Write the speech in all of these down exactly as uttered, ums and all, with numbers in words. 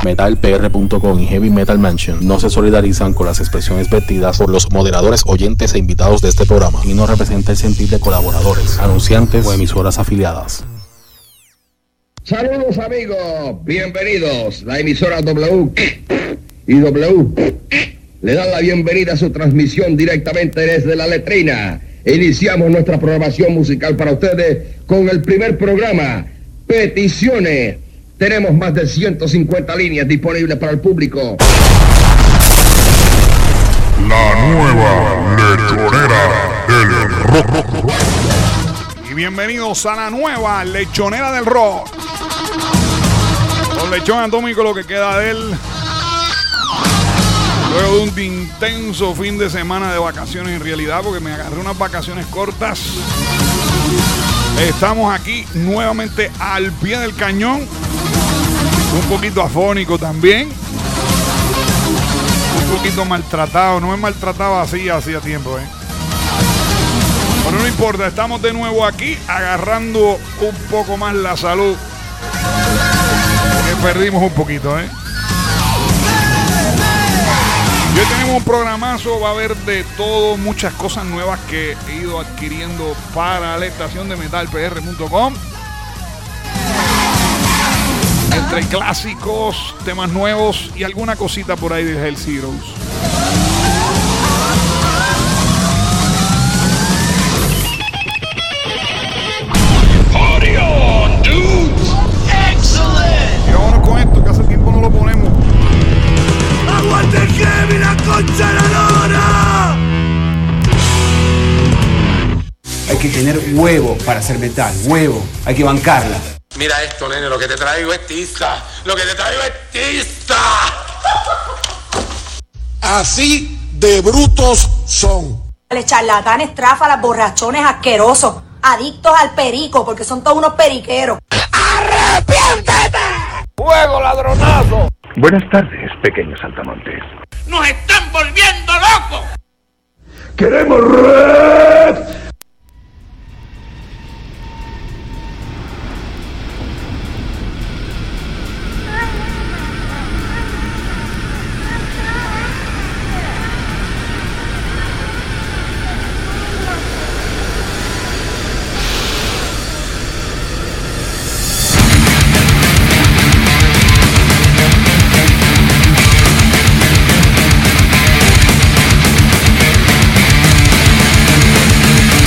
metal p r punto com y Heavy Metal Mansion no se solidarizan con las expresiones vertidas por los moderadores, oyentes e invitados de este programa y no representa el sentir de colaboradores, anunciantes o emisoras afiliadas. Saludos amigos, bienvenidos. La emisora W y W le dan la bienvenida a su transmisión directamente desde la letrina. Iniciamos nuestra programación musical para ustedes con el primer programa, Peticiones. Tenemos más de ciento cincuenta líneas disponibles para el público. La nueva lechonera del rock. Y bienvenidos a la nueva lechonera del rock. Don Lechón Atómico, lo que queda de él, luego de un intenso fin de semana de vacaciones, en realidad, porque me agarré unas vacaciones cortas. Estamos aquí nuevamente al pie del cañón. Un poquito afónico también. Un poquito maltratado. No me maltrataba así hacía tiempo, ¿eh? Pero no importa, estamos de nuevo aquí agarrando un poco más la salud. Que perdimos un poquito, ¿eh? Y hoy tenemos un programazo, va a haber de todo, muchas cosas nuevas que he ido adquiriendo para la estación de metal p r punto com. Entre clásicos, temas nuevos y alguna cosita por ahí de Hell Heroes. Party on, dudes! Excellent! Y vámonos con esto, que hace tiempo no lo ponemos. ¡Aguante Heavy, la concha de la lora! Hay que tener huevo para hacer metal, huevo, hay que bancarla. Mira esto, nene, lo que te traigo es tiza. Lo que te traigo es tiza. Así de brutos son. Charlatanes, tráfalas, borrachones asquerosos, adictos al perico, porque son todos unos periqueros. ¡Arrepiéntete! ¡Fuego, ladronazo! Buenas tardes, pequeños saltamontes. ¡Nos están volviendo locos! ¡Queremos red! ¡Suscríbete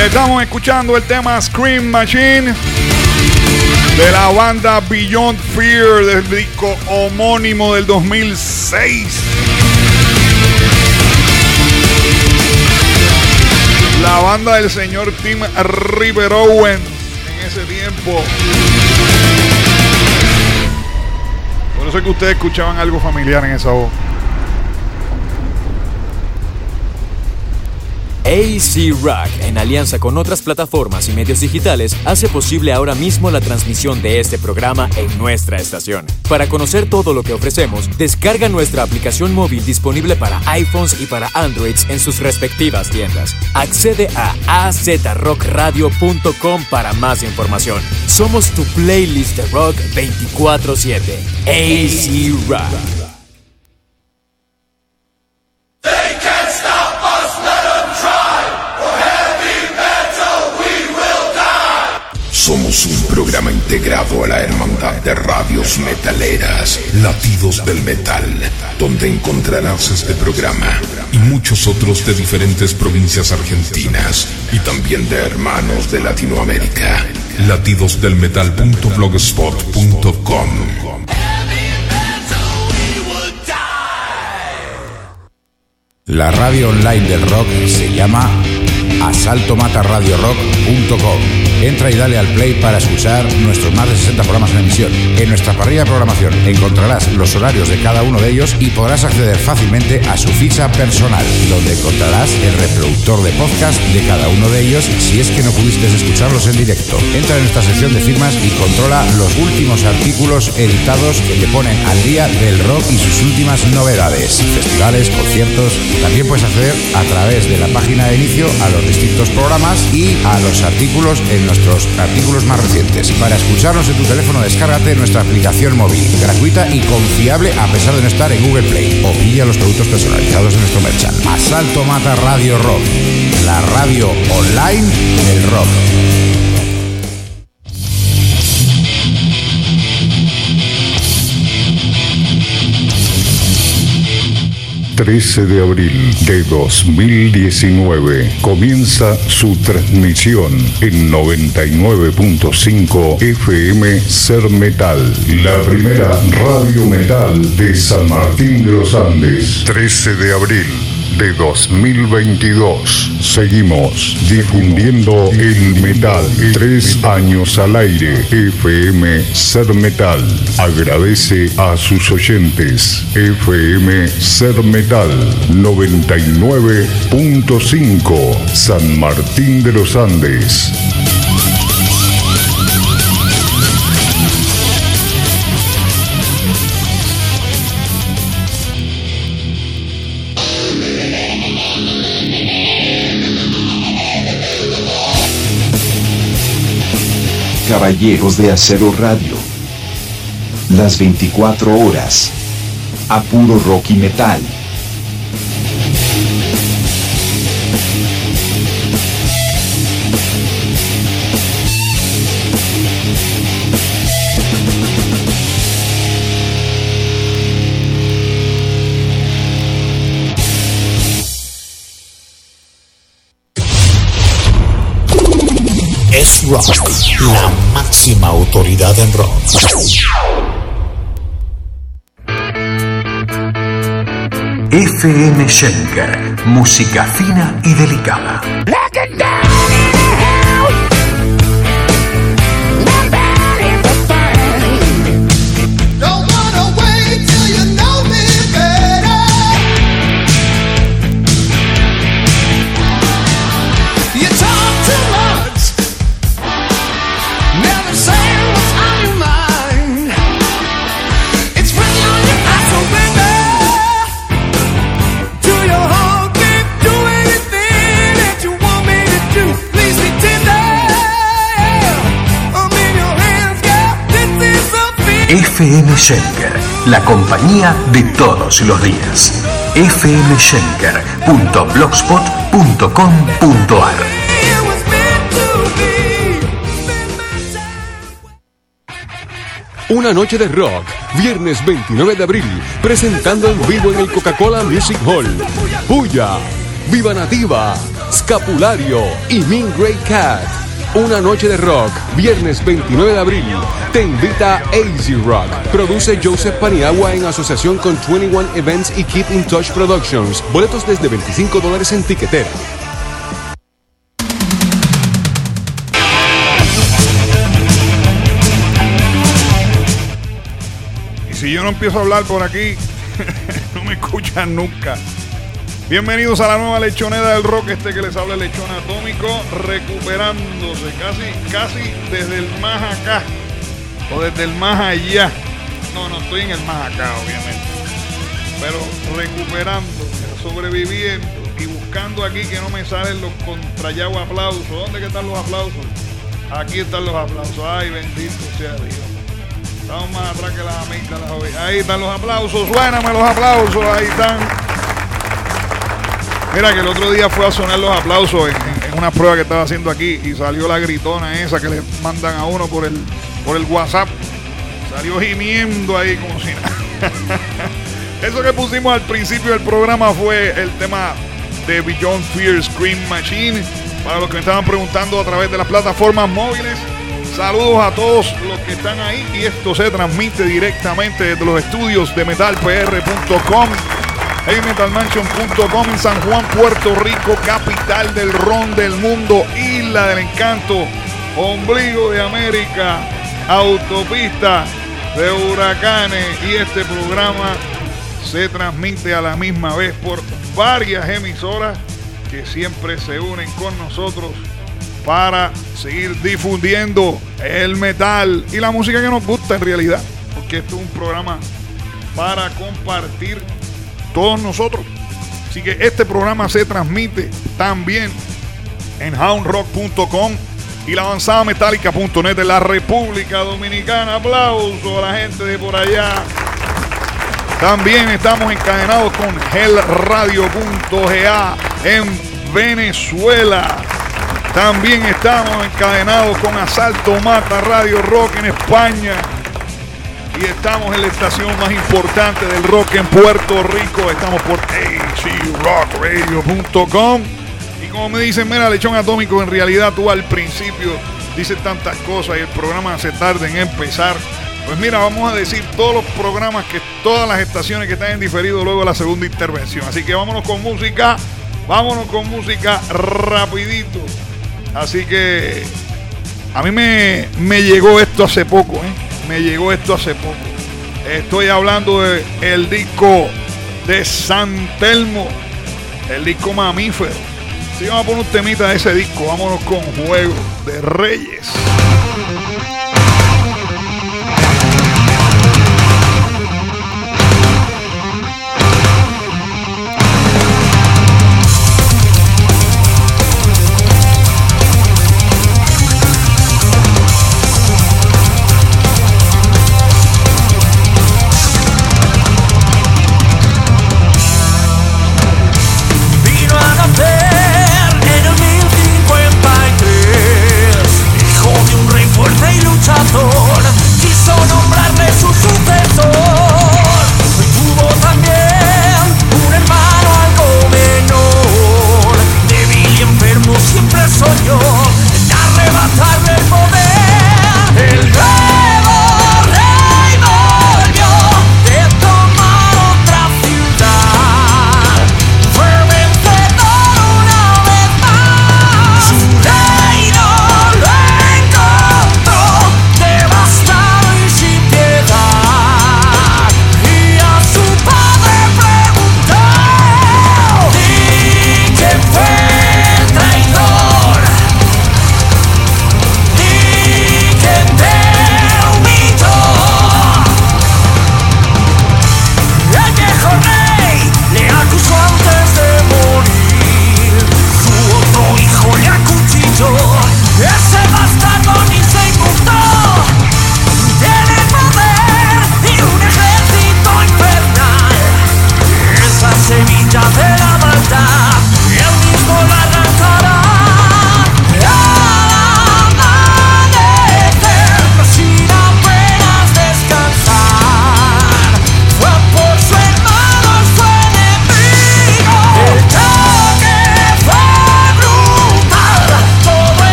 estamos escuchando el tema Scream Machine de la banda Beyond Fear del disco homónimo del dos mil seis. La banda del señor Tim River Owen en ese tiempo. Por eso es que ustedes escuchaban algo familiar en esa voz. A C Rock, en alianza con otras plataformas y medios digitales, hace posible ahora mismo la transmisión de este programa en nuestra estación. Para conocer todo lo que ofrecemos, descarga nuestra aplicación móvil disponible para iPhones y para Androids en sus respectivas tiendas. Accede a a z rock radio punto com para más información. Somos tu playlist de rock veinticuatro siete. A C Rock. Somos un programa integrado a la hermandad de radios metaleras, Latidos del Metal, donde encontrarás este programa y muchos otros de diferentes provincias argentinas y también de hermanos de Latinoamérica. latidos del metal punto blogspot punto com. La radio online del rock se llama asalto mata radio rock punto com. Entra y dale al play para escuchar nuestros más de sesenta programas en emisión. En nuestra parrilla de programación encontrarás los horarios de cada uno de ellos y podrás acceder fácilmente a su ficha personal, donde encontrarás el reproductor de podcast de cada uno de ellos si es que no pudiste escucharlos en directo. Entra en nuestra sección de firmas y controla los últimos artículos editados que te ponen al día del rock y sus últimas novedades, festivales, conciertos. También puedes acceder a través de la página de inicio a los distintos programas y a los artículos en nuestros artículos más recientes. Para escucharnos en tu teléfono, descárgate nuestra aplicación móvil, gratuita y confiable a pesar de no estar en Google Play. O pilla los productos personalizados de nuestro merchant. Asalto Mata Radio Rock, la radio online del rock. trece de abril de dos mil diecinueve comienza su transmisión en noventa y nueve punto cinco F M Ser Metal, la primera radio metal de San Martín de los Andes. trece de abril de dos mil veintidós. Seguimos difundiendo el metal. Tres años al aire. F M Ser Metal agradece a sus oyentes. F M Ser Metal noventa y nueve punto cinco San Martín de los Andes. Caballeros de Acero Radio. Las veinticuatro horas. A puro rock y metal. Es rock, la máxima autoridad en rock. F M Schenker, música fina y delicada. F M Schenker, la compañía de todos los días. f m schenker punto blogspot punto com punto a r. Una noche de rock, viernes veintinueve de abril, presentando en vivo en el Coca-Cola Music Hall. Puya, Viva Nativa, Scapulario y Mean Grey Cat. Una noche de rock, viernes veintinueve de abril. Te invita A Z Rock. Produce Joseph Paniagua en asociación con veintiuno Events y Keep in Touch Productions. Boletos desde veinticinco dólares en tiquetera. Y si yo no empiezo a hablar por aquí, no me escuchan nunca. Bienvenidos a la nueva lechonera del rock, este que les habla el lechón atómico, recuperándose casi, casi desde el más acá, o desde el más allá. No, no estoy en el más acá, obviamente, pero recuperándose, sobreviviendo y buscando aquí que no me salen los contrayados aplausos. ¿Dónde que están los aplausos? Aquí están los aplausos. Ay, bendito sea Dios. Estamos más atrás que las amígdalas hoy. Ahí están los aplausos, suéname los aplausos, ahí están. Mira que el otro día fue a sonar los aplausos en, en, en una prueba que estaba haciendo aquí y salió la gritona esa que le mandan a uno por el, por el WhatsApp. Salió gimiendo ahí como si nada. Eso que pusimos al principio del programa fue el tema de Beyond Fear Scream Machine. Para los que me estaban preguntando a través de las plataformas móviles, saludos a todos los que están ahí. Y esto se transmite directamente desde los estudios de metal p r punto com. heavy metal mansion punto com en San Juan, Puerto Rico, capital del ron del mundo, isla del encanto, ombligo de América, autopista de huracanes. Y este programa se transmite a la misma vez por varias emisoras que siempre se unen con nosotros para seguir difundiendo el metal y la música que nos gusta en realidad, porque esto es un programa para compartir todos nosotros. Así que este programa se transmite también en hound rock punto com y la avanzada metálica punto net de la República Dominicana. Aplauso a la gente de por allá. También estamos encadenados con hell radio punto g a en Venezuela. También estamos encadenados con Asalto Mata Radio Rock en España. Y estamos en la estación más importante del rock en Puerto Rico. Estamos por a z rock radio punto com. Y como me dicen, mira, lechón atómico, en realidad tú al principio dices tantas cosas y el programa se tarda en empezar. Pues mira, vamos a decir todos los programas, que todas las estaciones que están en diferido luego de la segunda intervención. Así que vámonos con música. Vámonos con música rapidito. Así que a mí me, me llegó esto hace poco, ¿eh? Me llegó esto hace poco. Estoy hablando de el disco de San Telmo, el disco Mamífero. Si vamos a poner un temita de ese disco, vámonos con Juego de Reyes. Hijo de un rey fuerte y luchador.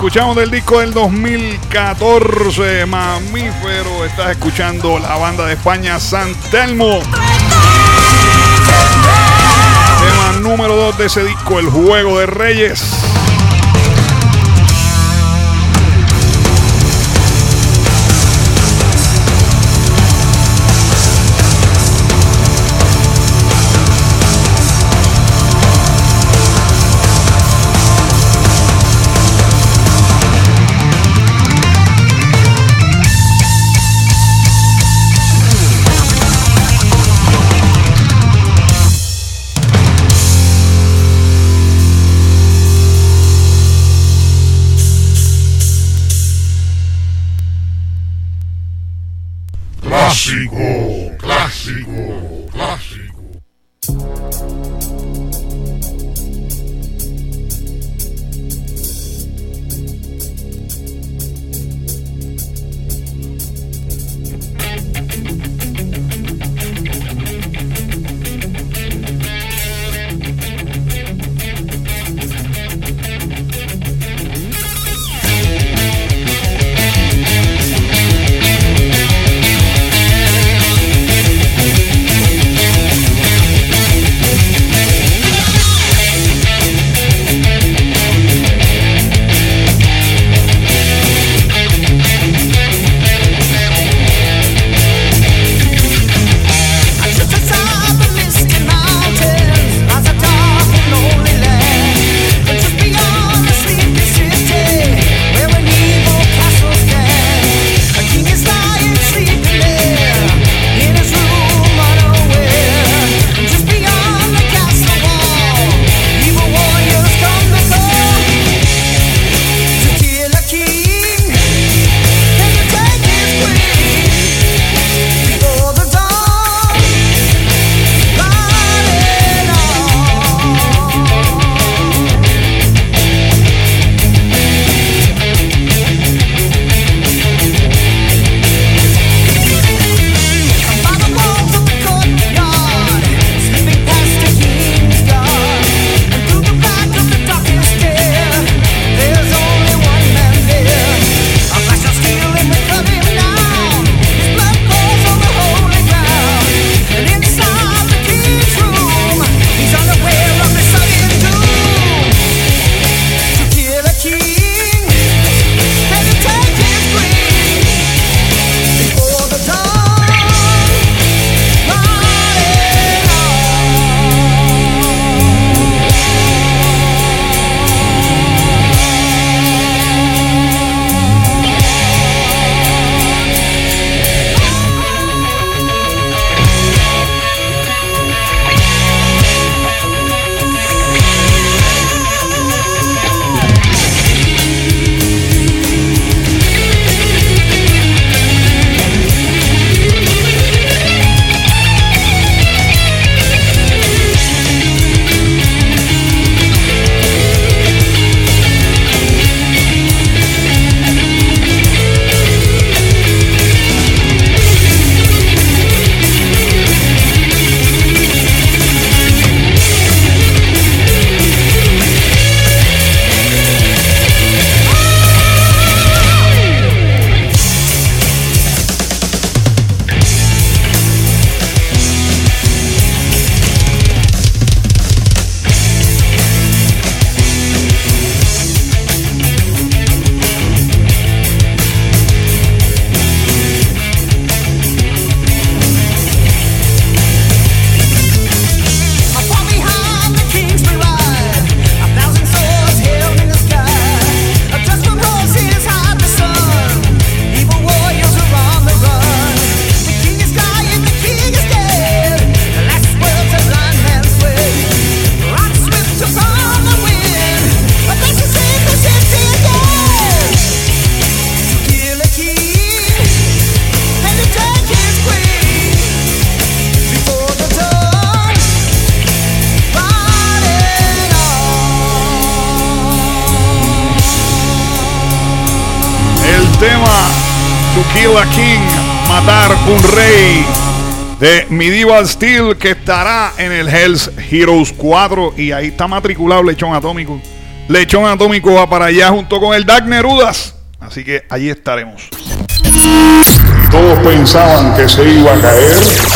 Escuchamos del disco del dos mil catorce, Mamífero. Estás escuchando la banda de España, San Telmo. Tema número dos de ese disco, El Juego de Reyes. Clásico, clásico, clásico. tema To Kill a King, Matar un Rey, de Medieval Steel, que estará en el Hells Heroes cuatro, y ahí está matriculado Lechón Atómico Lechón Atómico va para allá junto con el Dag Nerudas. Así que allí estaremos. Todos pensaban que se iba a caer.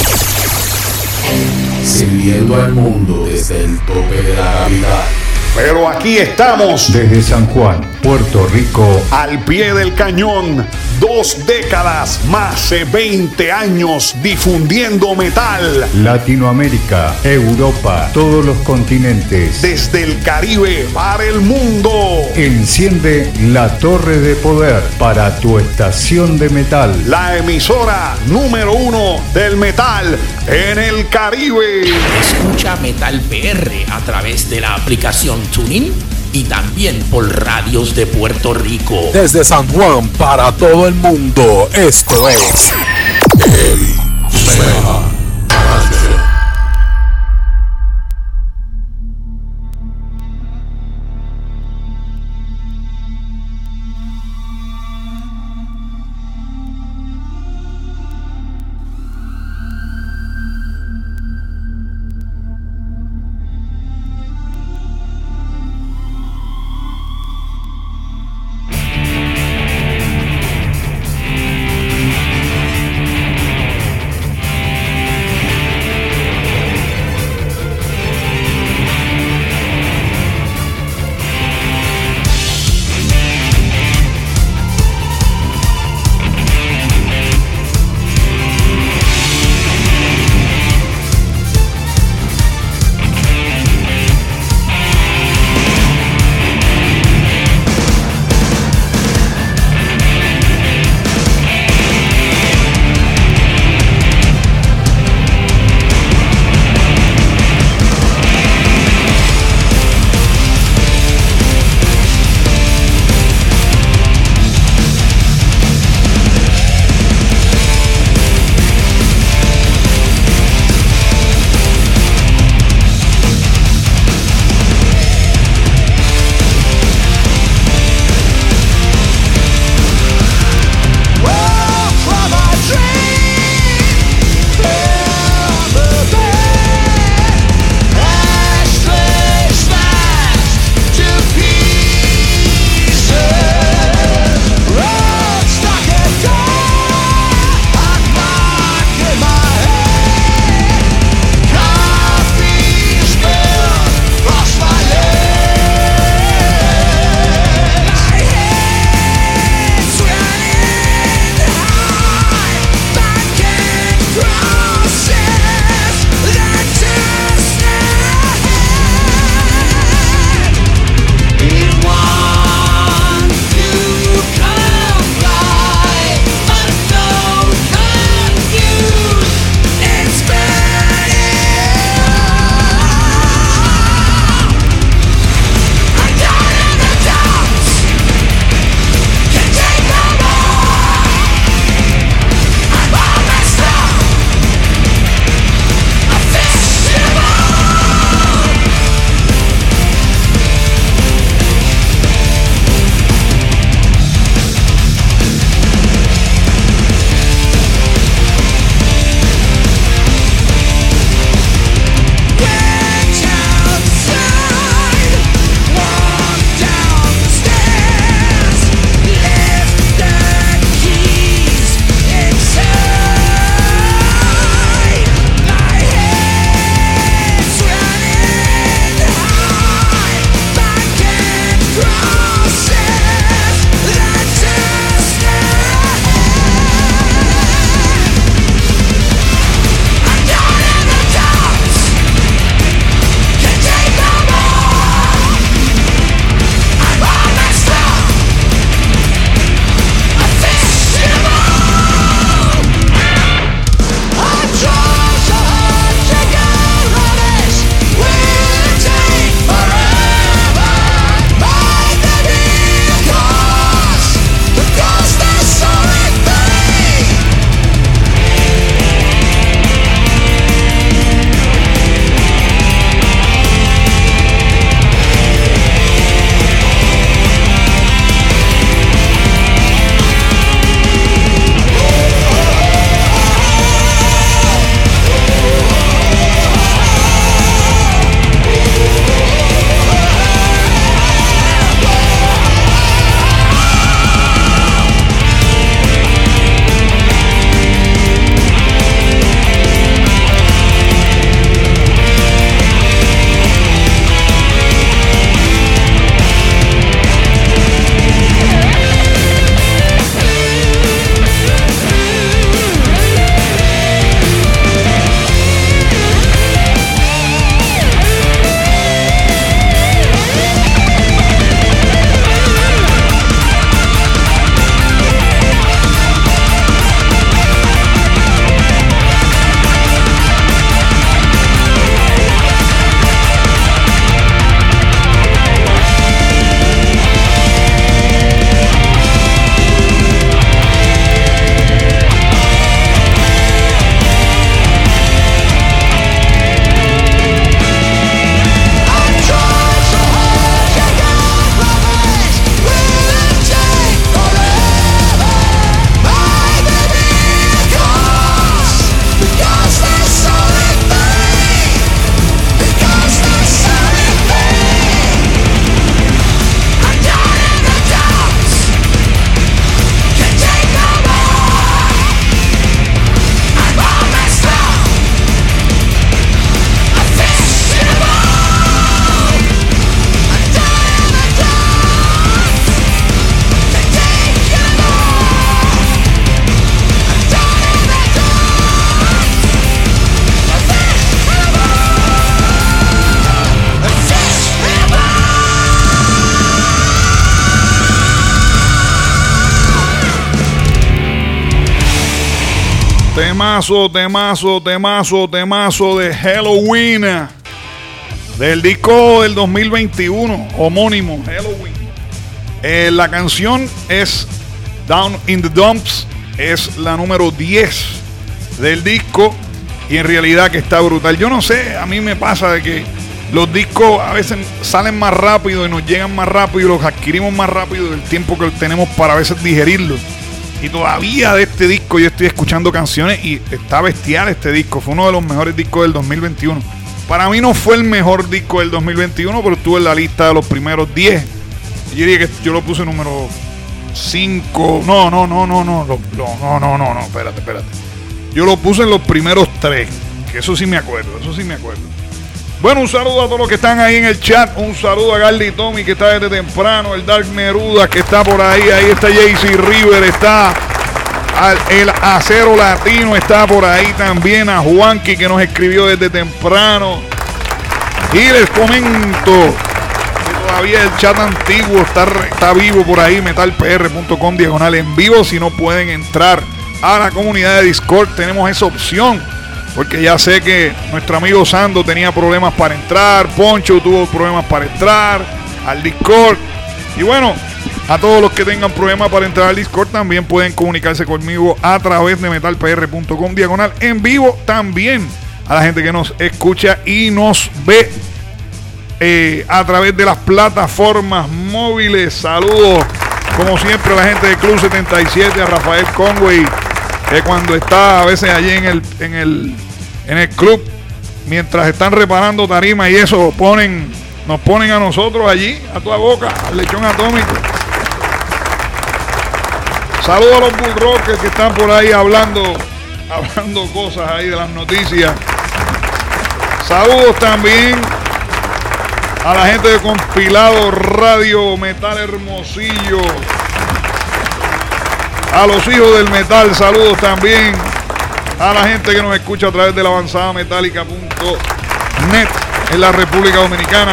Sirviendo al mundo desde el tope de la gravedad. Pero aquí estamos. Desde San Juan, Puerto Rico. Al pie del cañón. Dos décadas, más de veinte años difundiendo metal. Latinoamérica, Europa, todos los continentes. Desde el Caribe para el mundo. Enciende la torre de poder para tu estación de metal. La emisora número uno del metal en el Caribe. Escucha Metal P R a través de la aplicación TuneIn y también por radios de Puerto Rico. Desde San Juan para todo el mundo, esto es El Metal. Temazo, temazo, temazo, temazo de Halloween. Del disco del dos mil veintiuno, homónimo, Halloween. Eh, la canción es Down in the Dumps. Es la número diez del disco. Y en realidad que está brutal. Yo no sé, a mí me pasa de que los discos a veces salen más rápido y nos llegan más rápido y los adquirimos más rápido del tiempo que tenemos para a veces digerirlos. Y todavía de este disco yo estoy escuchando canciones y está bestial este disco. Fue uno de los mejores discos del dos mil veintiuno. Para mí no fue el mejor disco del dos mil veintiuno, pero estuvo en la lista de los primeros diez. Yo diría que yo lo puse número cinco. No, no, no, no, no, no, no, no, no, no, espérate, espérate. Yo lo puse en los primeros tres, que eso sí me acuerdo, eso sí me acuerdo. Bueno, un saludo a todos los que están ahí en el chat. Un saludo a Garly Tommy, que está desde temprano. El Dark Neruda, que está por ahí. Ahí está J C River, está el Acero Latino, está por ahí también. A Juanqui, que nos escribió desde temprano. Y les comento que todavía el chat antiguo está, está vivo por ahí. metal p r punto com diagonal en vivo. Si no pueden entrar a la comunidad de Discord, tenemos esa opción. Porque ya sé que nuestro amigo Sando tenía problemas para entrar, Poncho tuvo problemas para entrar al Discord. Y bueno, a todos los que tengan problemas para entrar al Discord también pueden comunicarse conmigo a través de metal p r punto com diagonal en vivo. También a la gente que nos escucha y nos ve eh, a través de las plataformas móviles. Saludos, como siempre, a la gente de Club setenta y siete, a Rafael Conway, que cuando está a veces allí en el, en el, en el club, mientras están reparando tarima y eso, ponen, nos ponen a nosotros allí, a toda boca, al lechón atómico. Saludos a los Bull Rockers que están por ahí hablando, hablando cosas ahí de las noticias. Saludos también a la gente de Compilado Radio Metal Hermosillo. A los hijos del metal, saludos también a la gente que nos escucha a través de la avanzada metálica punto net en la República Dominicana.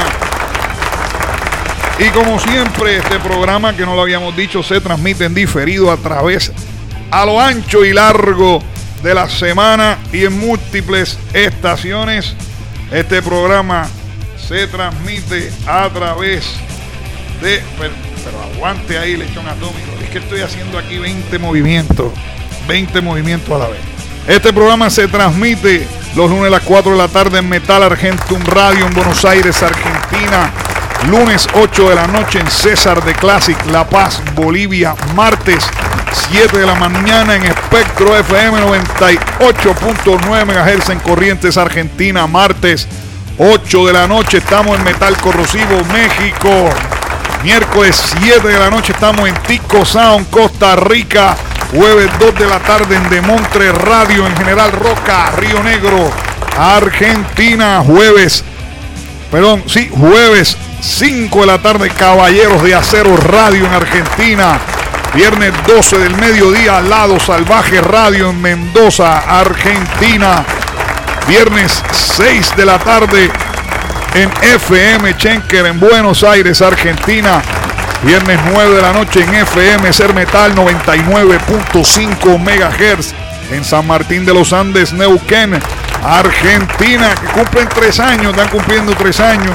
Y como siempre, este programa, que no lo habíamos dicho, se transmite en diferido a través, a lo ancho y largo de la semana y en múltiples estaciones. Este programa se transmite a través de... Pero, pero aguante ahí, lechón atómico. Es que estoy haciendo aquí veinte movimientos. veinte movimientos a la vez. Este programa se transmite los lunes a las cuatro de la tarde en Metal Argentum Radio en Buenos Aires, Argentina. Lunes ocho de la noche en César de Classic, La Paz, Bolivia. Martes siete de la mañana en Espectro F M noventa y ocho punto nueve megahertz en Corrientes, Argentina. Martes ocho de la noche estamos en Metal Corrosivo, México. Miércoles siete de la noche estamos en Tico Sound, Costa Rica. Jueves dos de la tarde en Demontre Radio en General Roca, Río Negro, Argentina. Jueves, perdón, sí, jueves cinco de la tarde, Caballeros de Acero Radio en Argentina. Viernes doce del mediodía, Lado Salvaje Radio en Mendoza, Argentina. Viernes seis de la tarde en F M Schenker en Buenos Aires, Argentina. Viernes nueve de la noche en F M Ser Metal noventa y nueve punto cinco megahertz en San Martín de los Andes, Neuquén, Argentina, que cumplen tres años, están cumpliendo tres años.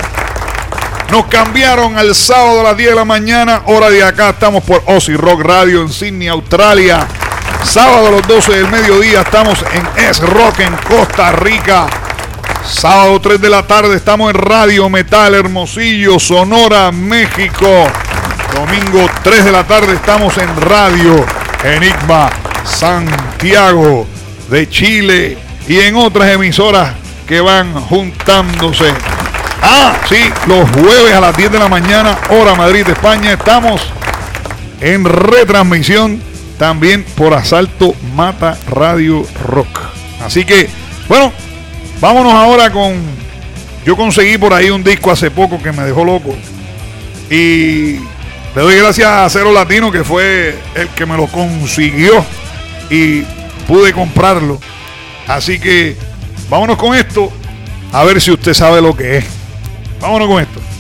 Nos cambiaron al sábado a las diez de la mañana, hora de acá. Estamos por Aussie Rock Radio en Sydney, Australia. Sábado a las doce del mediodía estamos en S-Rock en Costa Rica. Sábado tres de la tarde estamos en Radio Metal Hermosillo, Sonora, México. Domingo tres de la tarde estamos en Radio Enigma, Santiago de Chile. Y en otras emisoras que van juntándose. Ah, sí, los jueves a las diez de la mañana, hora Madrid, España, estamos en retransmisión también por Asalto Mata Radio Rock. Así que, bueno, vámonos ahora con... Yo conseguí por ahí un disco hace poco que me dejó loco. Y le doy gracias a Acero Latino, que fue el que me lo consiguió y pude comprarlo. Así que vámonos con esto, a ver si usted sabe lo que es. Vámonos con esto.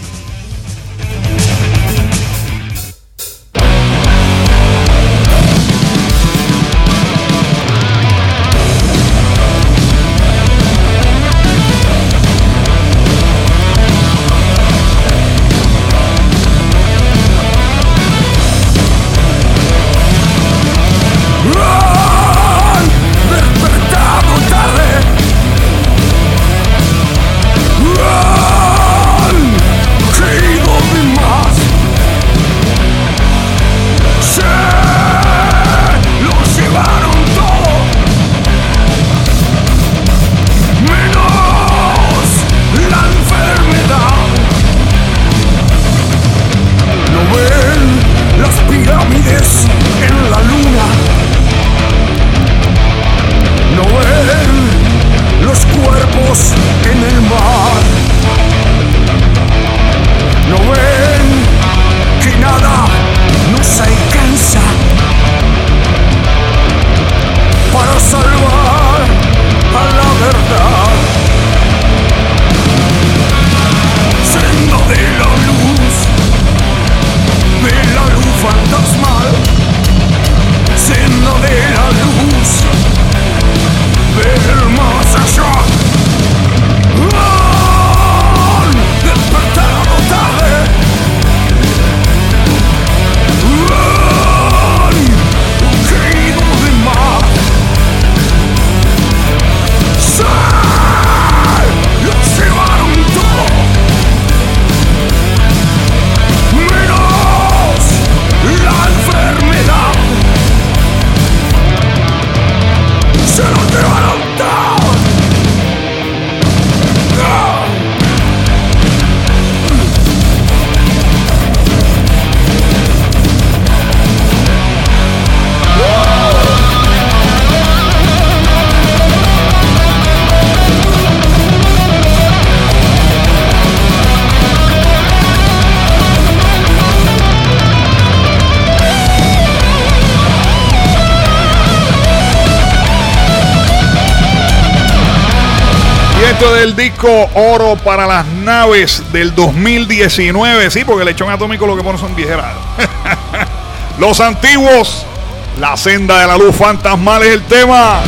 lanzamiento del disco Oro para las Naves del dos mil diecinueve. Sí, porque Lechón Atómico lo que pone son viejeras. Los Antiguos, La Senda de la Luz Fantasmal es el tema.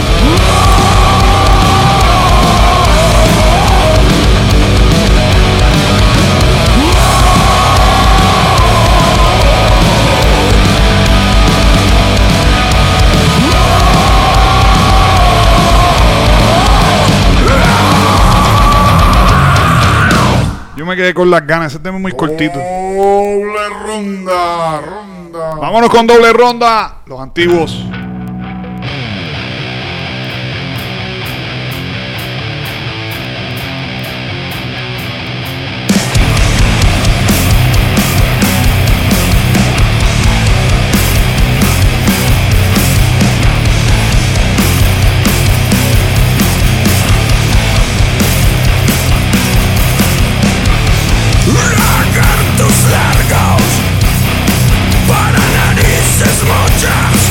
Yo me quedé con las ganas, ese tema es muy cortito. Doble ronda, ronda. Vámonos con doble ronda, Los Antiguos. Para narices mochas.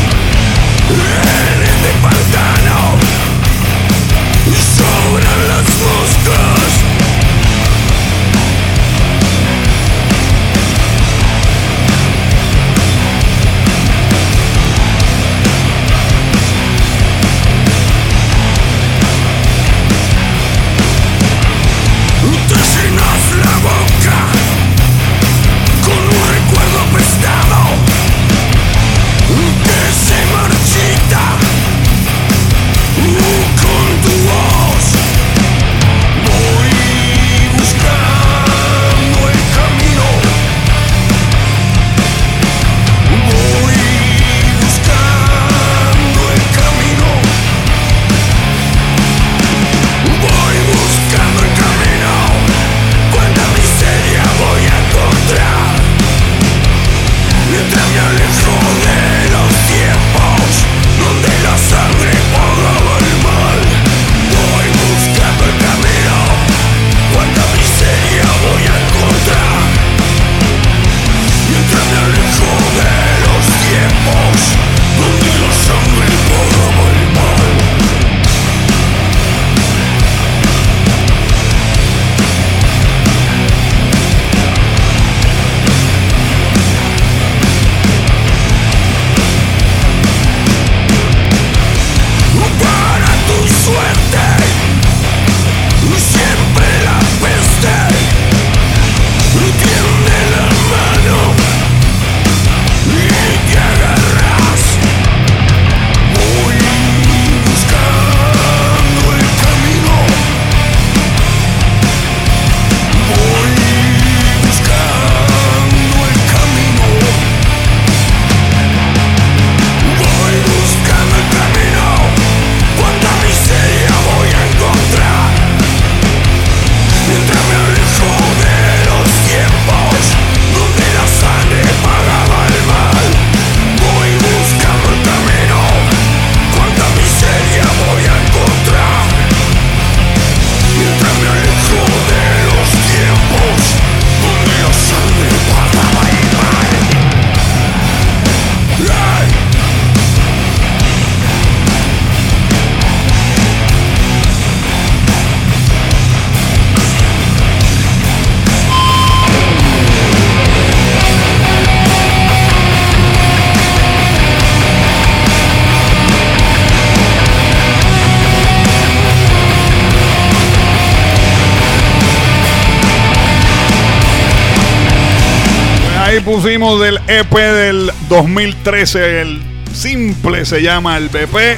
Ahí pusimos del E P del dos mil trece, el simple se llama el B P,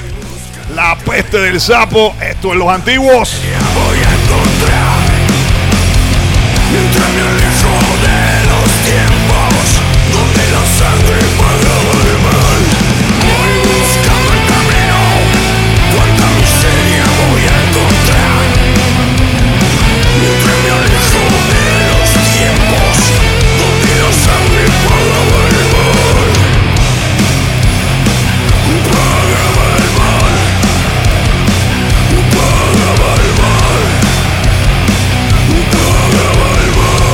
La Peste del Sapo. Esto es Los Antiguos. Voy a encontrar, mientras me alejo de los tiempos donde la sangre pagaba el mal. Voy buscando el camino, cuánta miseria voy a encontrar, mientras me alejo de los tiempos donde la sangre pagaba el mal. Pagaba el mal, pagaba el mal, pagaba el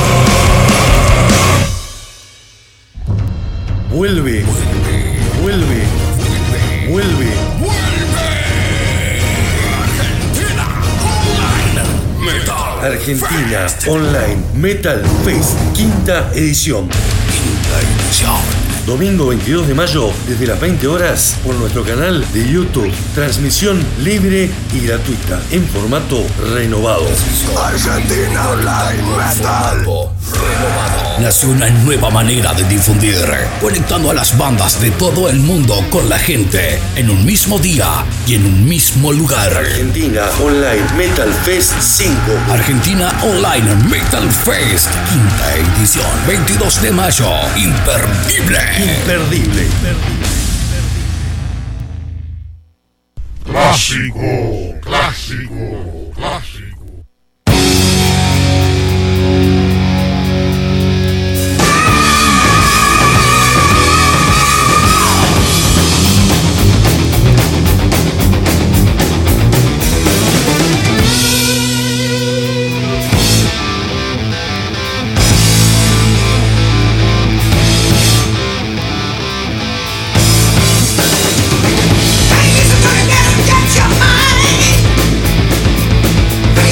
mal. Vuelve, vuelve, vuelve, vuelve. Argentina Online Metal. Argentina Online Metal Fest, quinta edición. Quinta edición. Domingo veintidós de mayo, desde las veinte horas, por nuestro canal de YouTube. Transmisión libre y gratuita, en formato renovado. Argentina Online Metal. Nació una nueva manera de difundir, conectando a las bandas de todo el mundo con la gente, en un mismo día y en un mismo lugar. Argentina Online Metal Fest cinco. Argentina Online Metal Fest, quinta edición, veintidós de mayo. Imperdible. Imperdible. Clásico, clásico, clásico. Get your mind.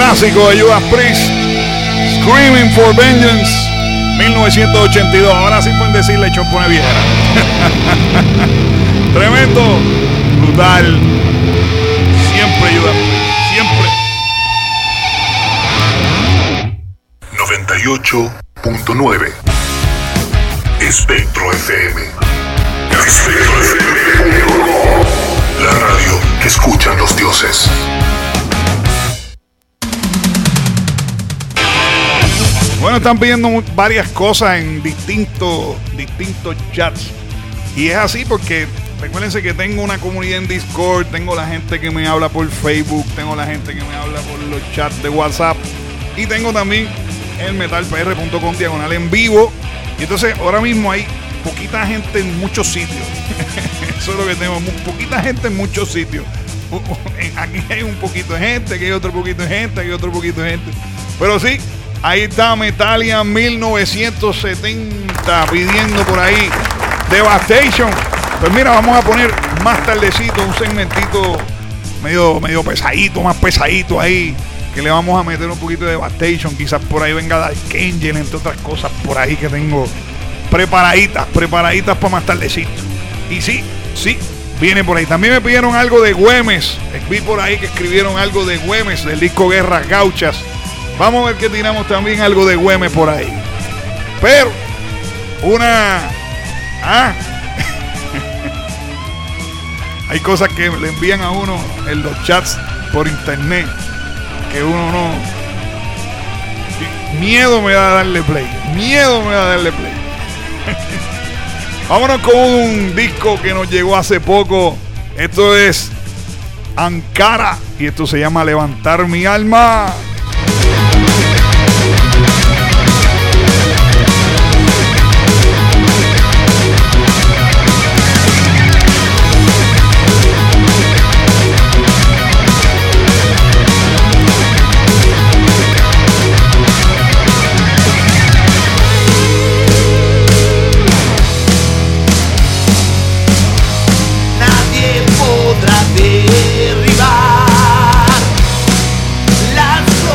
clásico de Judas Priest, Screaming for Vengeance, mil novecientos ochenta y dos. Ahora sí pueden decirle chompone vieja. Tremendo, brutal. Siempre Judas Priest, siempre. noventa y ocho punto nueve Espectro F M. Espectro F M. La radio que escuchan los dioses. Bueno, están pidiendo varias cosas en distintos, distintos chats. Y es así porque recuérdense que tengo una comunidad en Discord, tengo la gente que me habla por Facebook, tengo la gente que me habla por los chats de WhatsApp y tengo también el metalpr punto com diagonal en vivo. Y entonces ahora mismo hay poquita gente en muchos sitios. Eso es lo que tengo, poquita gente en muchos sitios. Aquí hay un poquito de gente, aquí hay otro poquito de gente, aquí hay otro poquito de gente. Pero sí, ahí está Metalia mil novecientos setenta pidiendo por ahí Devastation. Pues mira, vamos a poner más tardecito un segmentito medio, medio pesadito, más pesadito ahí, que le vamos a meter un poquito de Devastation. Quizás por ahí venga Dark Angel, entre otras cosas por ahí que tengo preparaditas, preparaditas para más tardecito. Y sí, sí, viene por ahí. También me pidieron algo de Güemes. Vi por ahí que escribieron algo de Güemes, del disco Guerras Gauchas. Vamos a ver que tiramos también algo de Güemes por ahí. Pero, una... Ah, hay cosas que le envían a uno en los chats por internet que uno no... Miedo me da a darle play. Miedo me da a darle play. Vámonos con un disco que nos llegó hace poco. Esto es Ankara y esto se llama Levantar mi alma. Derribar las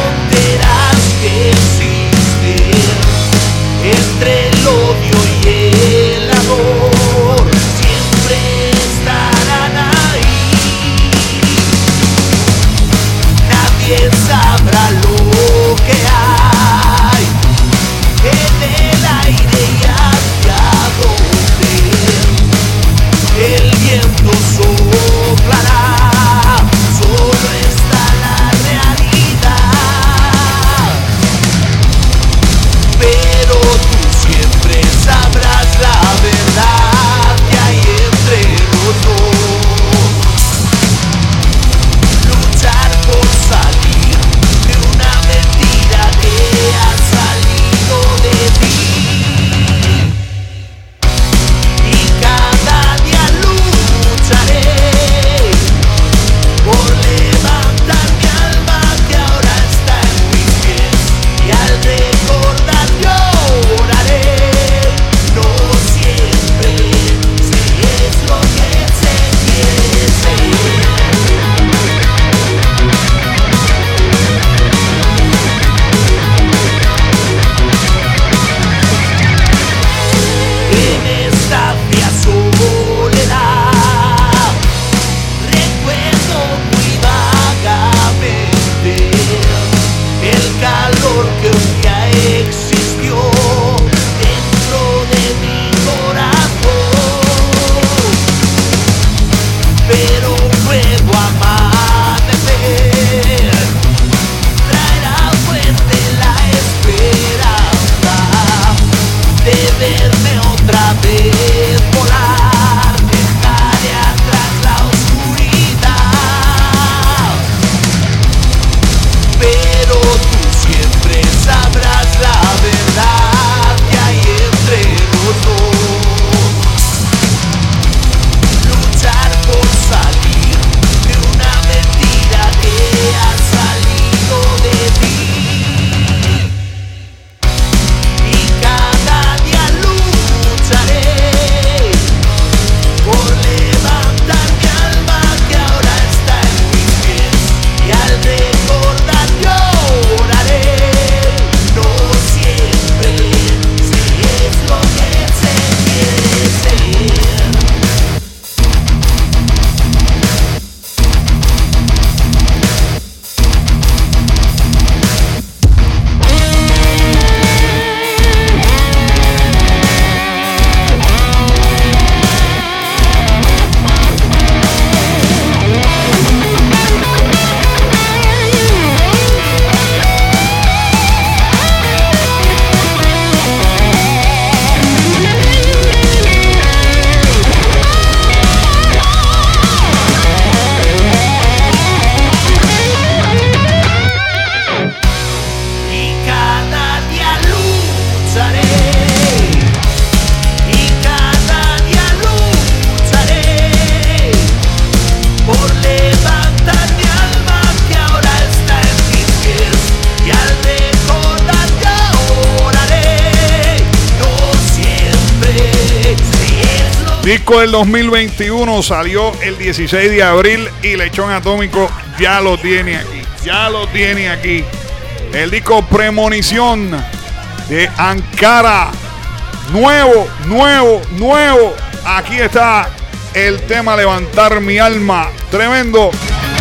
Disco del dos mil veintiuno, salió el dieciséis de abril y Lechón Atómico ya lo tiene aquí. Ya lo tiene aquí. El disco Premonición de Ankara. Nuevo, nuevo, nuevo. Aquí está el tema Levantar mi alma. Tremendo.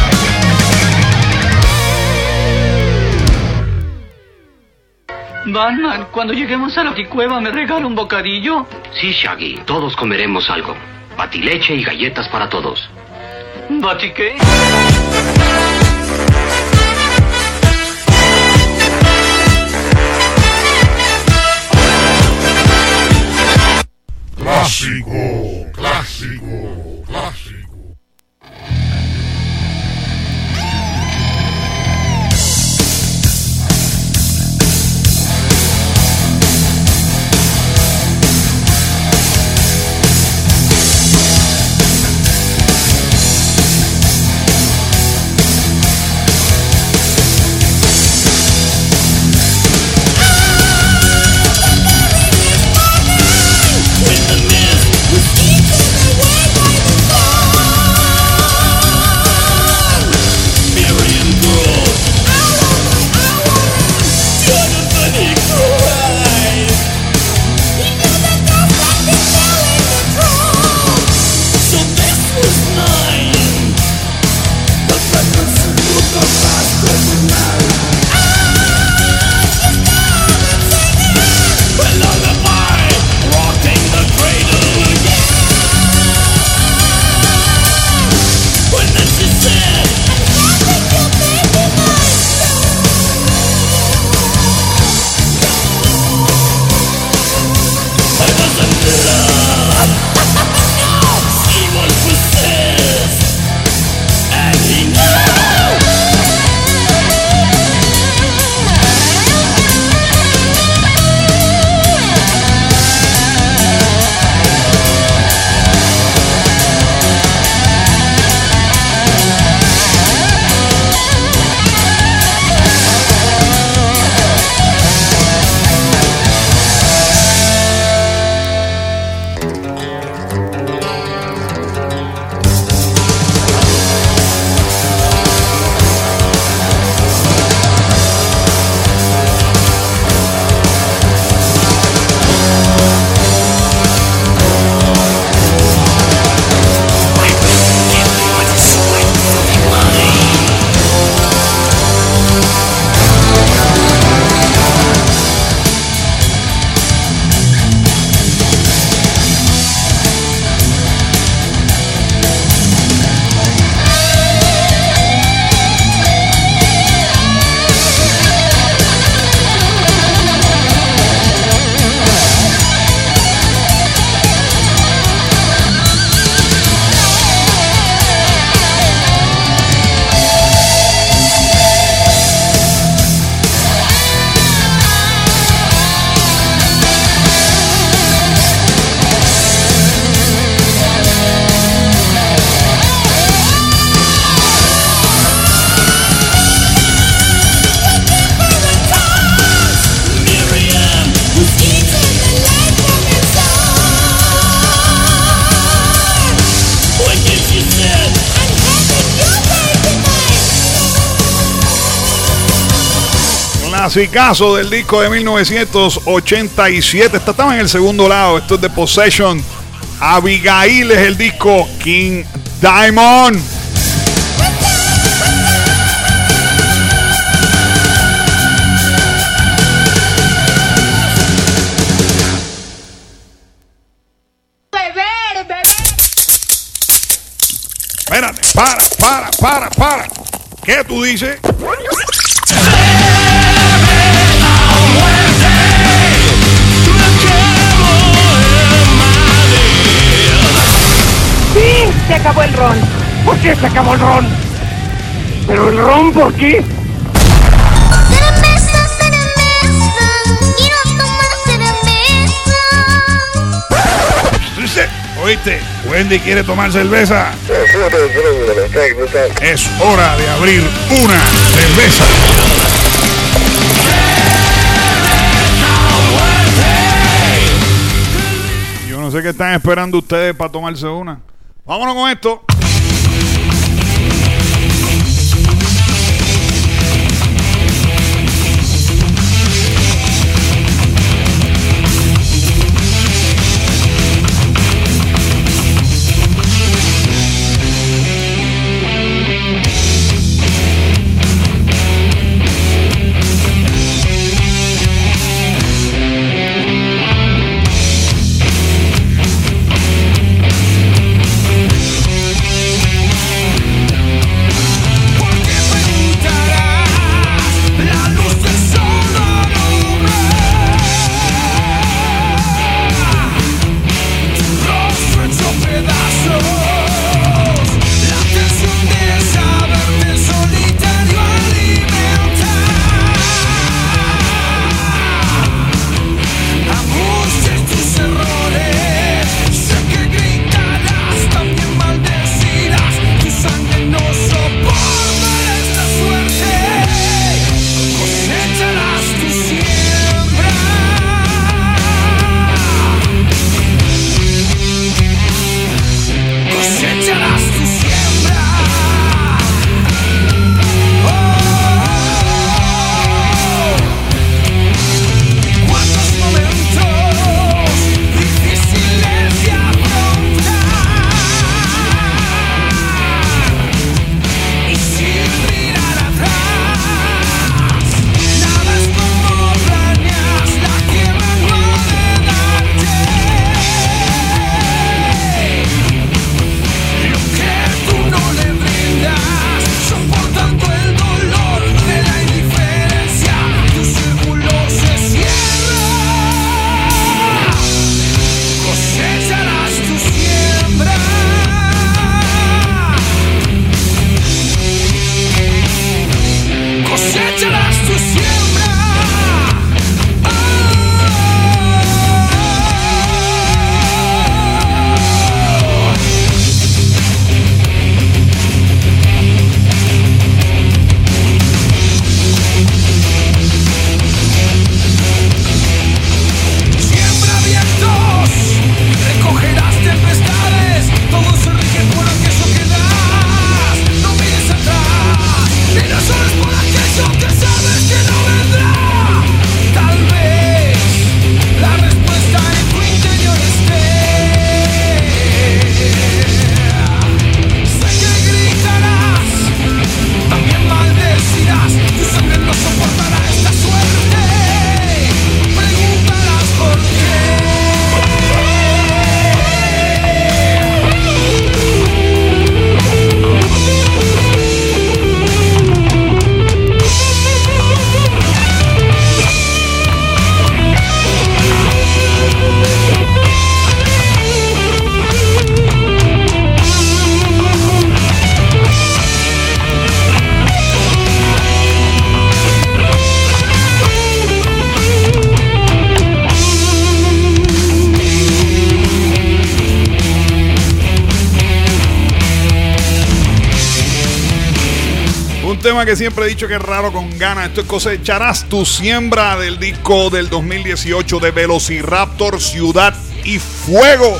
Batman, cuando lleguemos a la Cueva, ¿me regala un bocadillo? Sí, Shaggy, todos comeremos algo. Batileche y galletas para todos. ¿Bati qué? Clásico, clásico, clásico. Clasicazo del disco de mil novecientos ochenta y siete. Esta estaba en el segundo lado. Esto es de Possession. Abigail es el disco. King Diamond. Beber, beber. Espérate, para, para, para, para. ¿Qué tú dices? ¡Sí! Se acabó el ron. ¿Por qué se acabó el ron? ¿Pero el ron por qué? Oíste, Wendy quiere tomar cerveza. Es hora de abrir una cerveza. no sé qué están esperando ustedes para tomarse una. Vámonos con esto. Tema que siempre he dicho que es raro con ganas. Esto es Cosecharás tu siembra, del disco del dos mil dieciocho de Velociraptor, Ciudad y Fuego.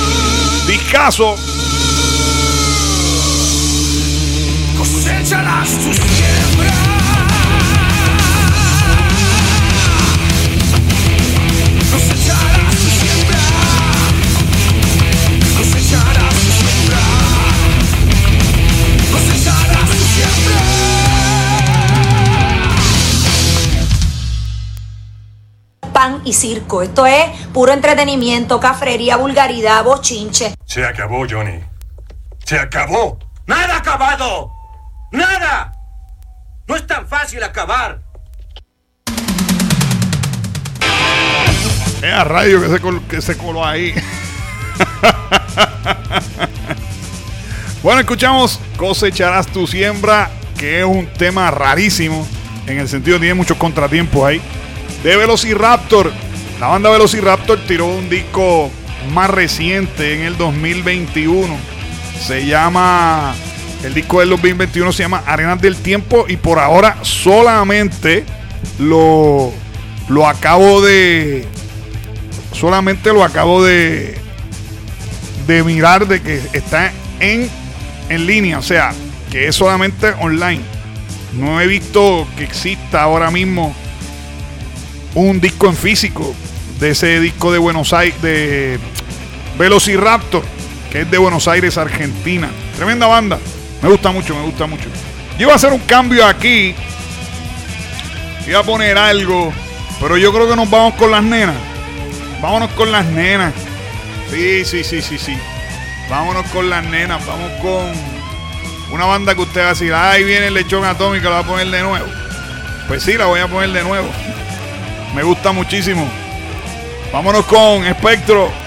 Discazo. Cosecharás tu siembra. Cosecharás tu siembra. Cosecharás tu siembra. Cosecharás tu siembra. Pan y circo. Esto es puro entretenimiento, cafrería, vulgaridad, bochinche. Se acabó, Johnny. Se acabó. ¡Nada acabado! ¡Nada! No es tan fácil acabar. Es a rayo que se, col que se coló ahí. Bueno, escuchamos Cosecharás tu siembra, que es un tema rarísimo, en el sentido que tiene muchos contratiempos ahí, de Velociraptor. La banda Velociraptor tiró un disco más reciente en el dos mil veintiuno. Se llama, el disco del dos mil veintiuno se llama Arenas del Tiempo, y por ahora solamente lo, lo acabo de, solamente lo acabo de, de mirar de que está en, en línea, o sea, que es solamente online. No he visto que exista ahora mismo un disco en físico de ese disco de Buenos Aires, de Velociraptor, que es de Buenos Aires, Argentina. Tremenda banda. Me gusta mucho, me gusta mucho. Yo iba a hacer un cambio aquí. Iba a poner algo, pero yo creo que nos vamos con las nenas. Vámonos con las nenas. Sí, sí, sí, sí, sí. Vámonos con las nenas. Vamos con una banda que usted va a decir, ahí viene el Lechón Atómico, la va a poner de nuevo. Pues sí, la voy a poner de nuevo. Me gusta muchísimo. Vámonos con Espectro.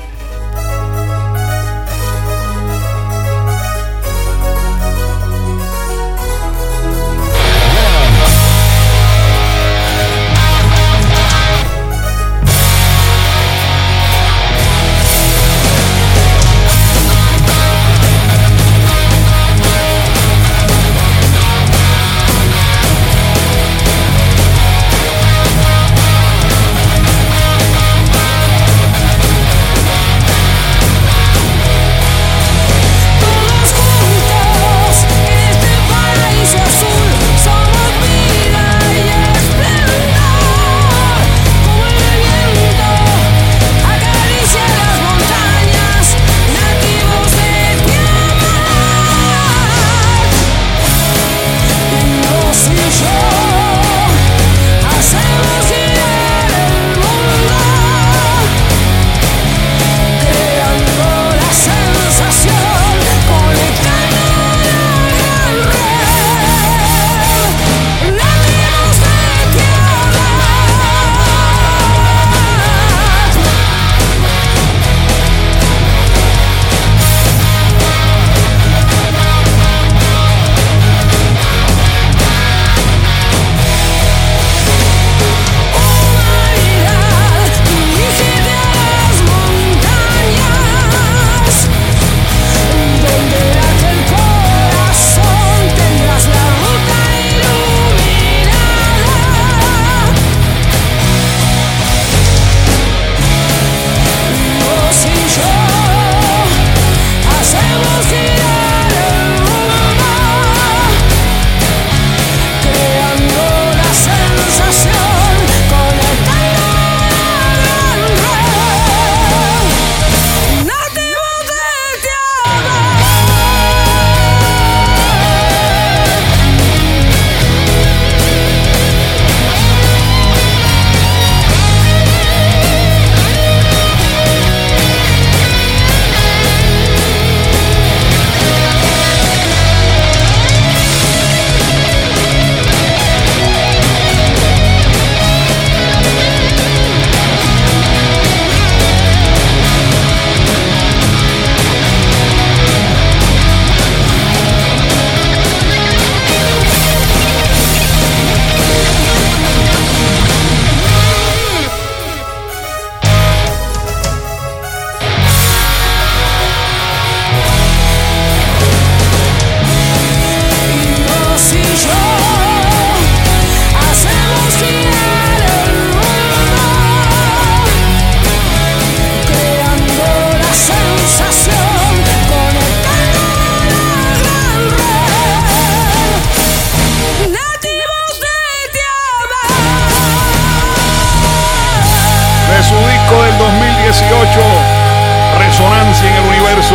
Resonancia en el universo,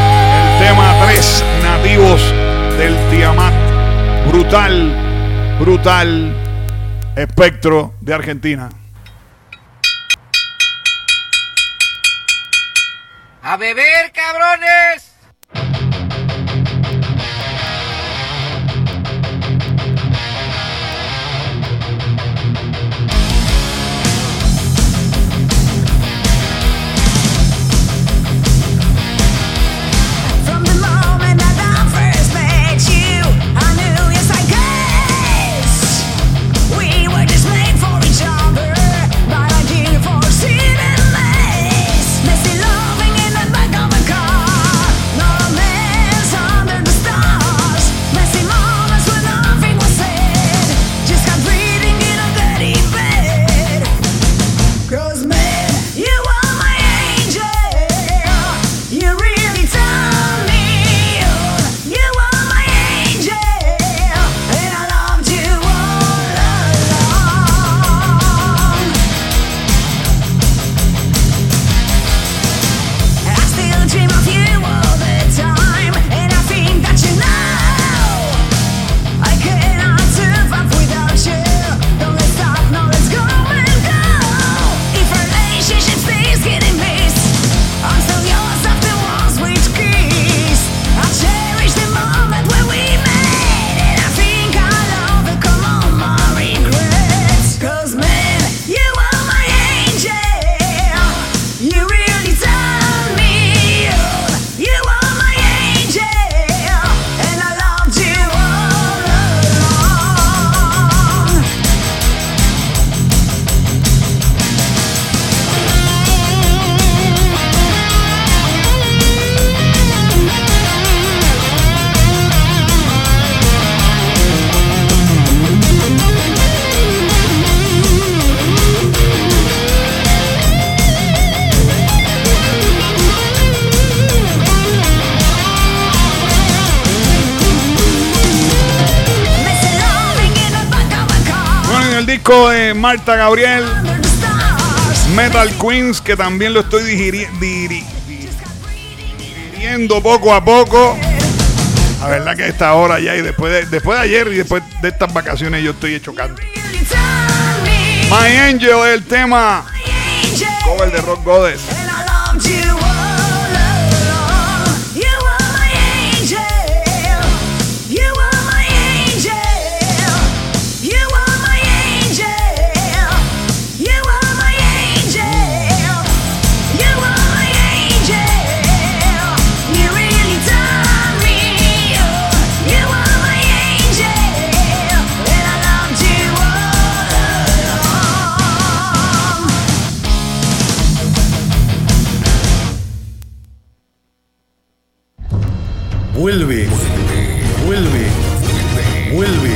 el tema tres nativos del Tiamat. Brutal, brutal. Espectro de Argentina. ¡A beber, cabrones! Messy loving in the back of a car. disco de Marta Gabriel, Metal Queens, que también lo estoy digiri diri digiriendo poco a poco. La verdad que a esta hora ya y después de, después de ayer y después de estas vacaciones yo estoy hecho canto. My Angel es el tema cover de Rock Goddess. Vuelve, vuelve, vuelve, vuelve.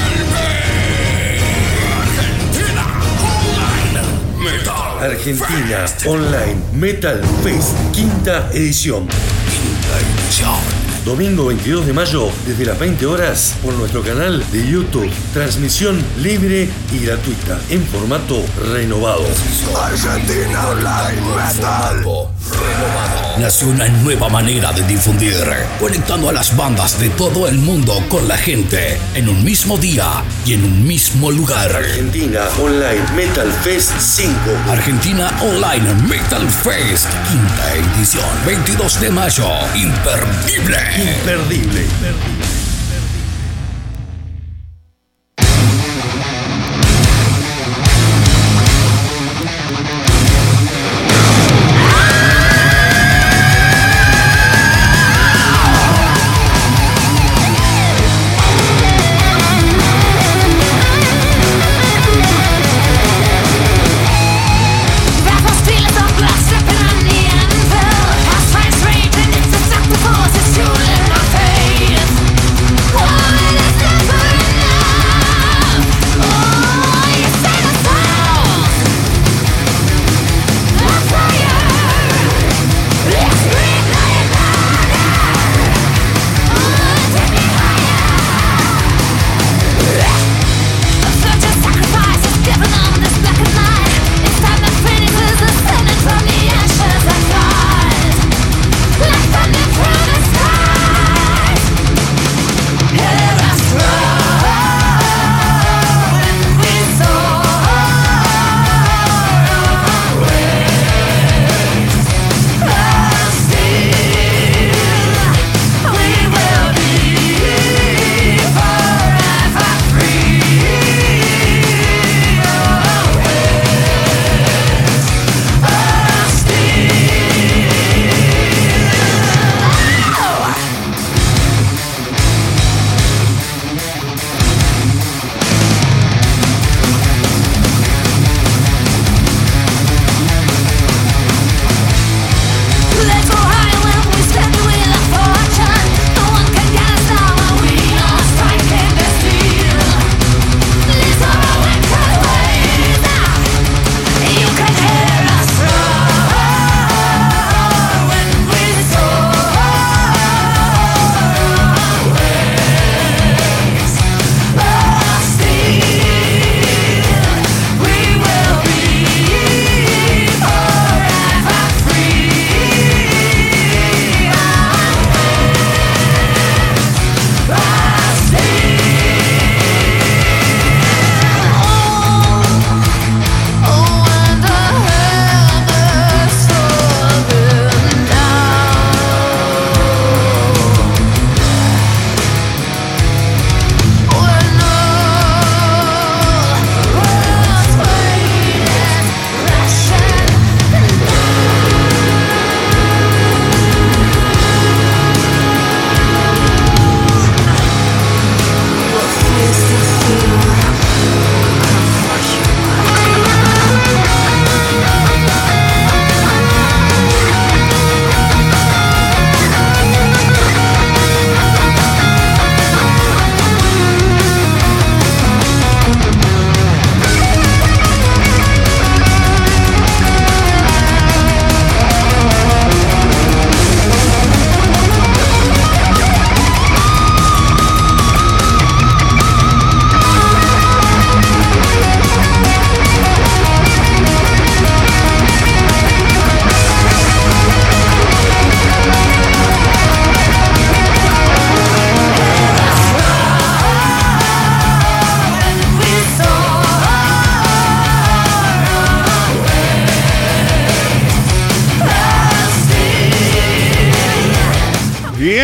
Argentina Online Metal Fest, quinta edición. Quinta edición. Domingo veintidós de mayo, desde las veinte horas, por nuestro canal de YouTube. Transmisión libre y gratuita, en formato renovado. Argentina Online Metal. Nació una nueva manera de difundir, conectando a las bandas de todo el mundo con la gente, en un mismo día y en un mismo lugar. Argentina Online Metal Fest cinco. Argentina Online Metal Fest, quinta edición, veintidós de mayo. Imperdible. Imperdible. Face.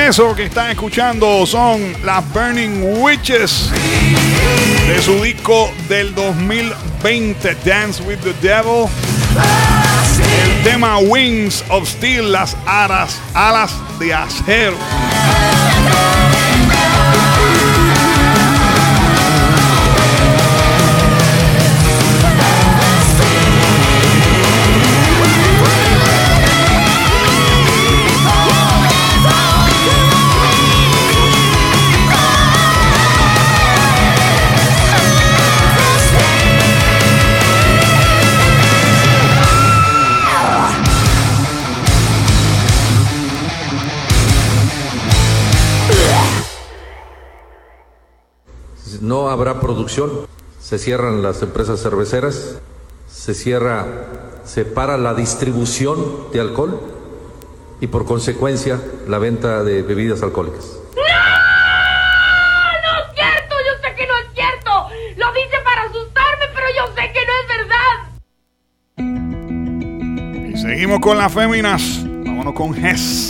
Eso que están escuchando son las Burning Witches de su disco del dos mil veinte, Dance with the Devil. El tema Wings of Steel, las alas, alas de acero. No habrá producción, se cierran las empresas cerveceras, se cierra, se para la distribución de alcohol y por consecuencia la venta de bebidas alcohólicas. ¡No! ¡No es cierto! Yo sé que no es cierto. Lo dice para asustarme, pero yo sé que no es verdad. Y seguimos con las féminas. Vámonos con Hess.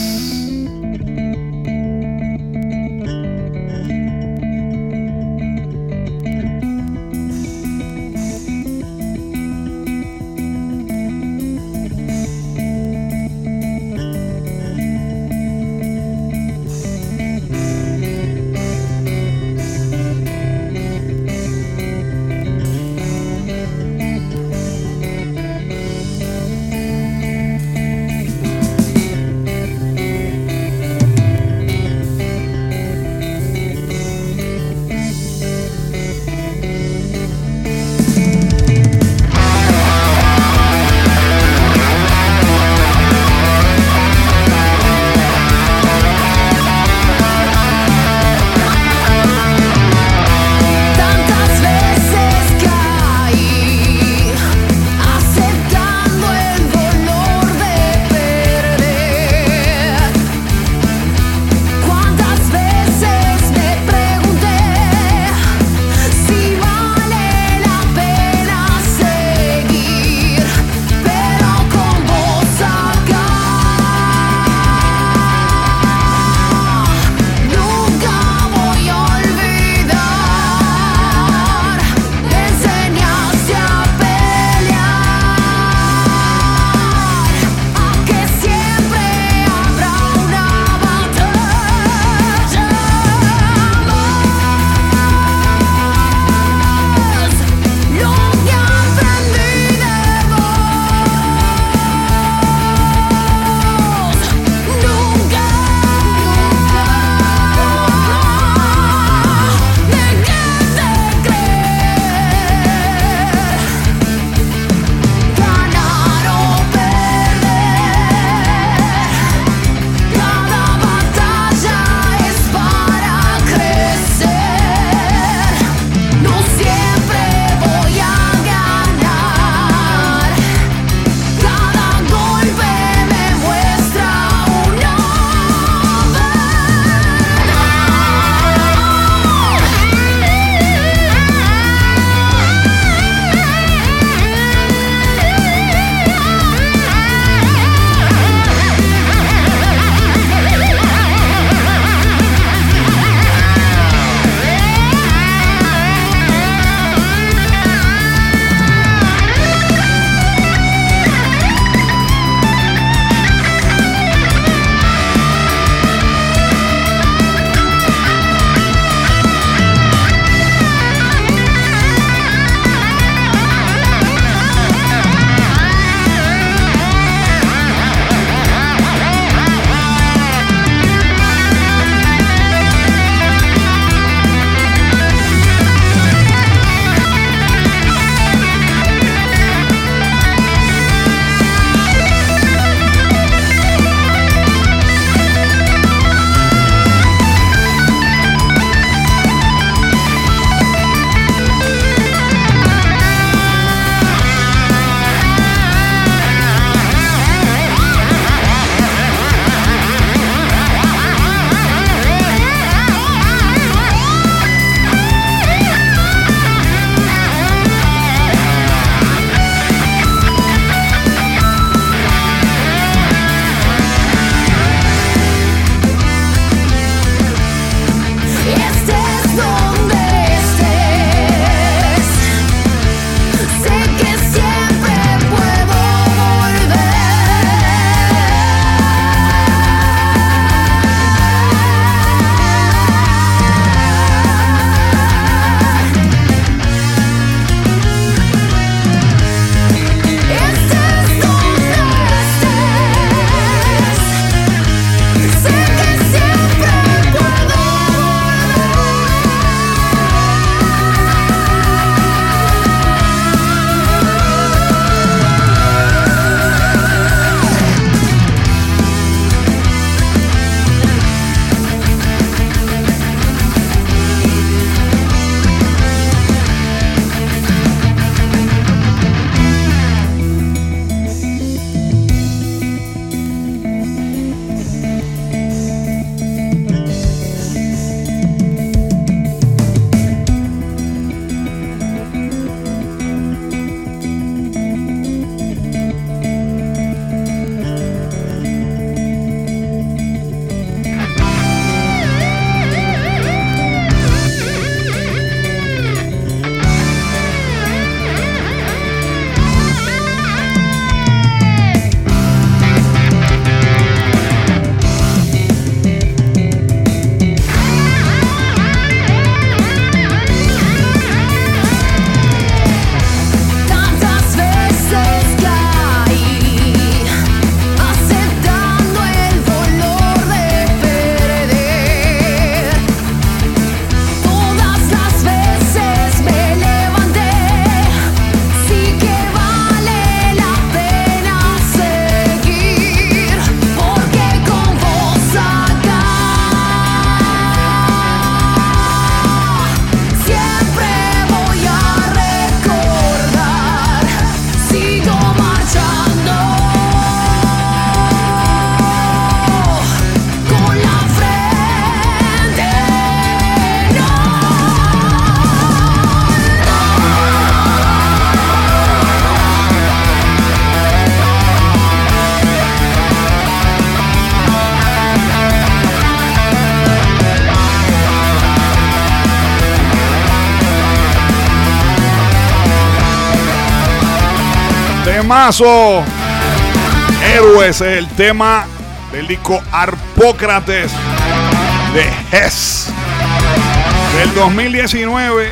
Temazo. Héroes es el tema del disco Harpócrates de Hess del dos mil diecinueve.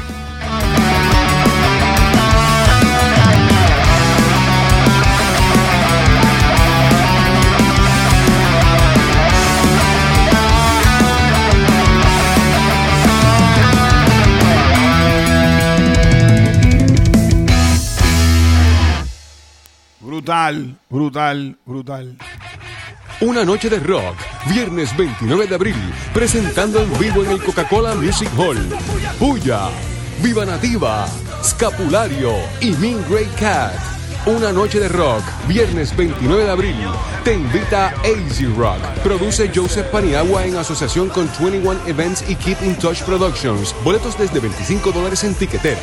Brutal, brutal, brutal. Una noche de rock, viernes veintinueve de abril, presentando en vivo en el Coca-Cola Music Hall. Puya, Viva Nativa, Scapulario y Mean Grey Cat. Una noche de rock, viernes veintinueve de abril. Te invita Easy Rock. Produce Joseph Paniagua en asociación con veintiuno Events y Keep in Touch Productions. Boletos desde veinticinco dólares en tiquetera.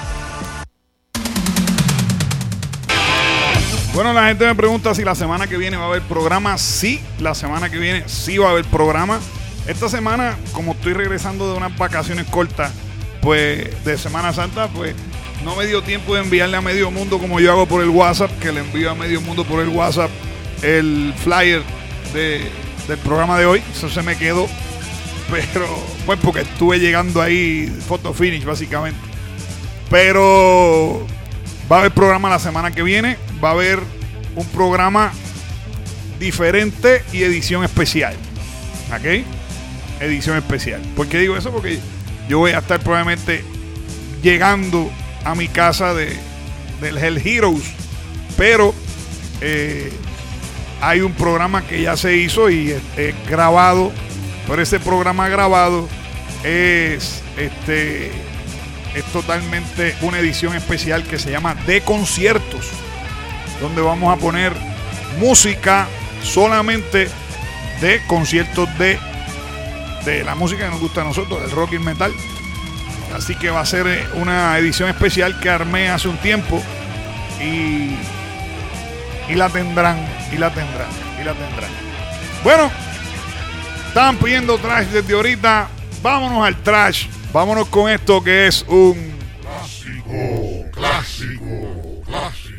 Bueno, la gente me pregunta si la semana que viene va a haber programa. Sí, la semana que viene sí va a haber programa. Esta semana, como estoy regresando de unas vacaciones cortas, pues de Semana Santa, pues no me dio tiempo de enviarle a medio mundo como yo hago por el WhatsApp, que le envío a medio mundo por el WhatsApp el flyer de, del programa de hoy. Eso se me quedó, pero pues porque estuve llegando ahí, photo finish básicamente. Pero va a haber programa la semana que viene. Va a haber un programa diferente y edición especial. ¿Ok? Edición especial. ¿Por qué digo eso? Porque yo voy a estar probablemente llegando a mi casa de, del Hell Heroes. Pero eh, hay un programa que ya se hizo y es, es grabado. Pero ese programa grabado es este es totalmente una edición especial que se llama De Conciertos, donde vamos a poner música solamente de conciertos de, de la música que nos gusta a nosotros, el rock y el metal. Así que va a ser una edición especial que armé hace un tiempo y, y la tendrán, y la tendrán, y la tendrán. Bueno, estaban pidiendo trash desde ahorita. Vámonos al trash. Vámonos con esto que es un clásico, clásico, clásico.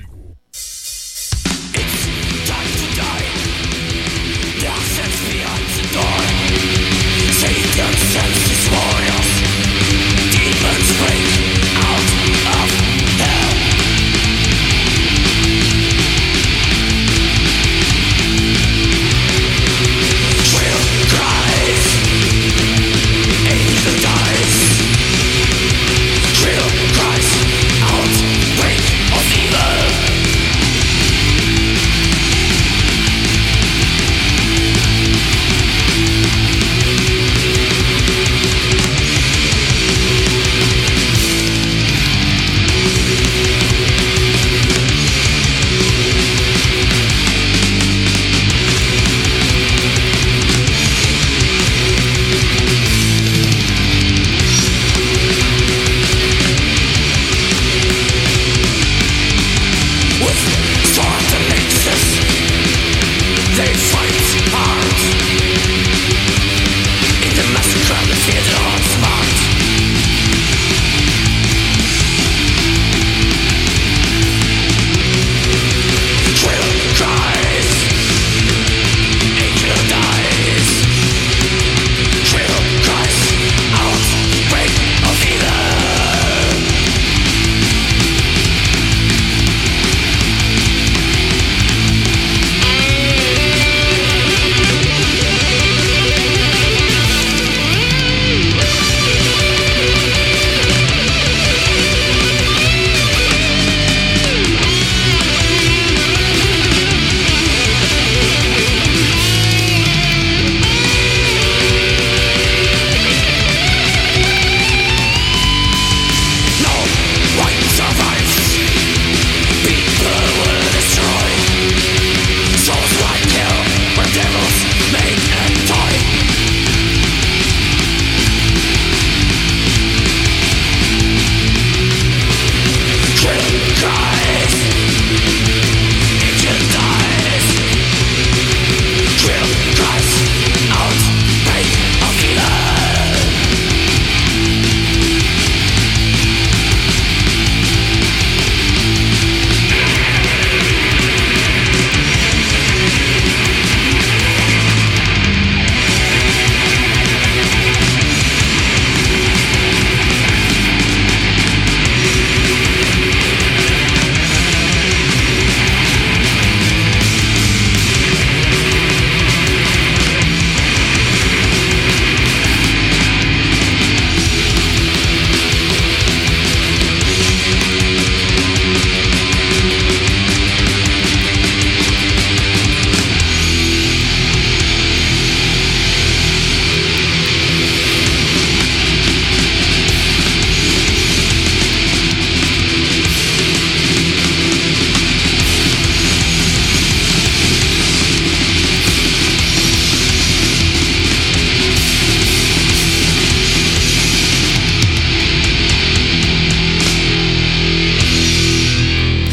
Satan sends his warriors. Demons break out of hell. Will cries, angel dies.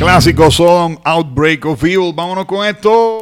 clásico Sodom, Outbreak of Evil. Vámonos con esto.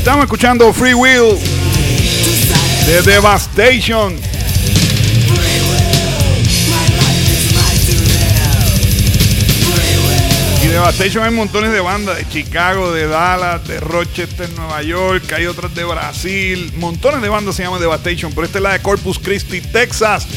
Estamos escuchando Free Will de Devastation. Y Devastation hay montones de bandas de Chicago, de Dallas, de Rochester, Nueva York. Hay otras de Brasil. Montones de bandas se llaman Devastation, pero esta es la de Corpus Christi, Texas.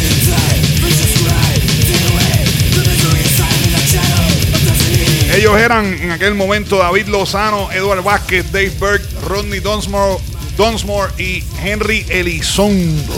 Ellos eran en aquel momento David Lozano, Eduardo Vázquez, Dave Burke, Rodney Dunsmore, Dunsmore y Henry Elizondo.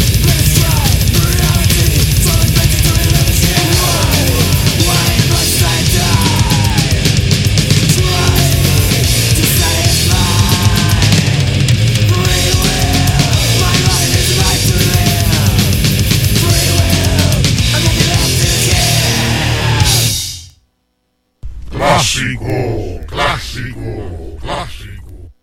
Clásico, clásico, clásico.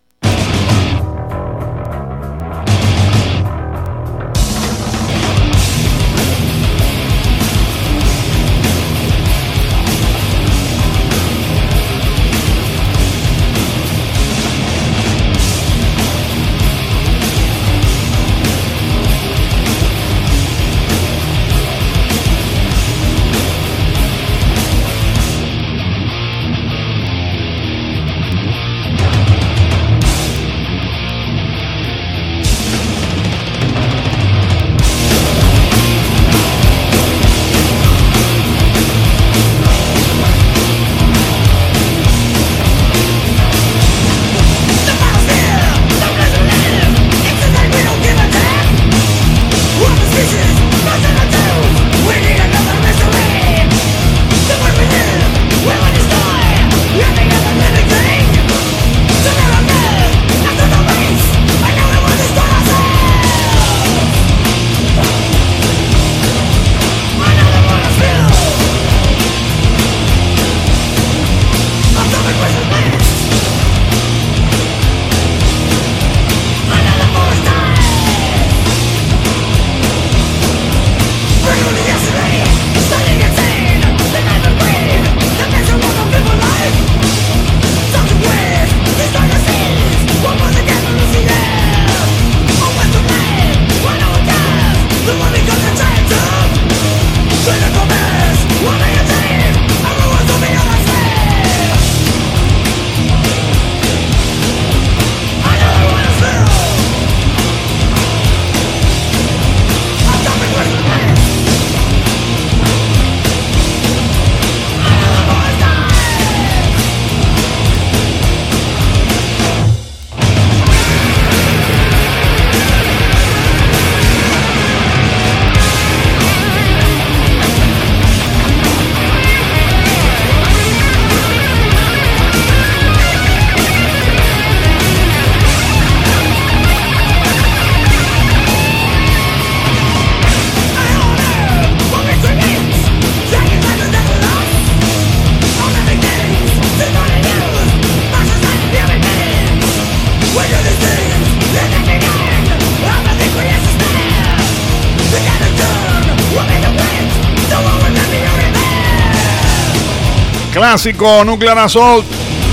Clásico, Nuclear Assault,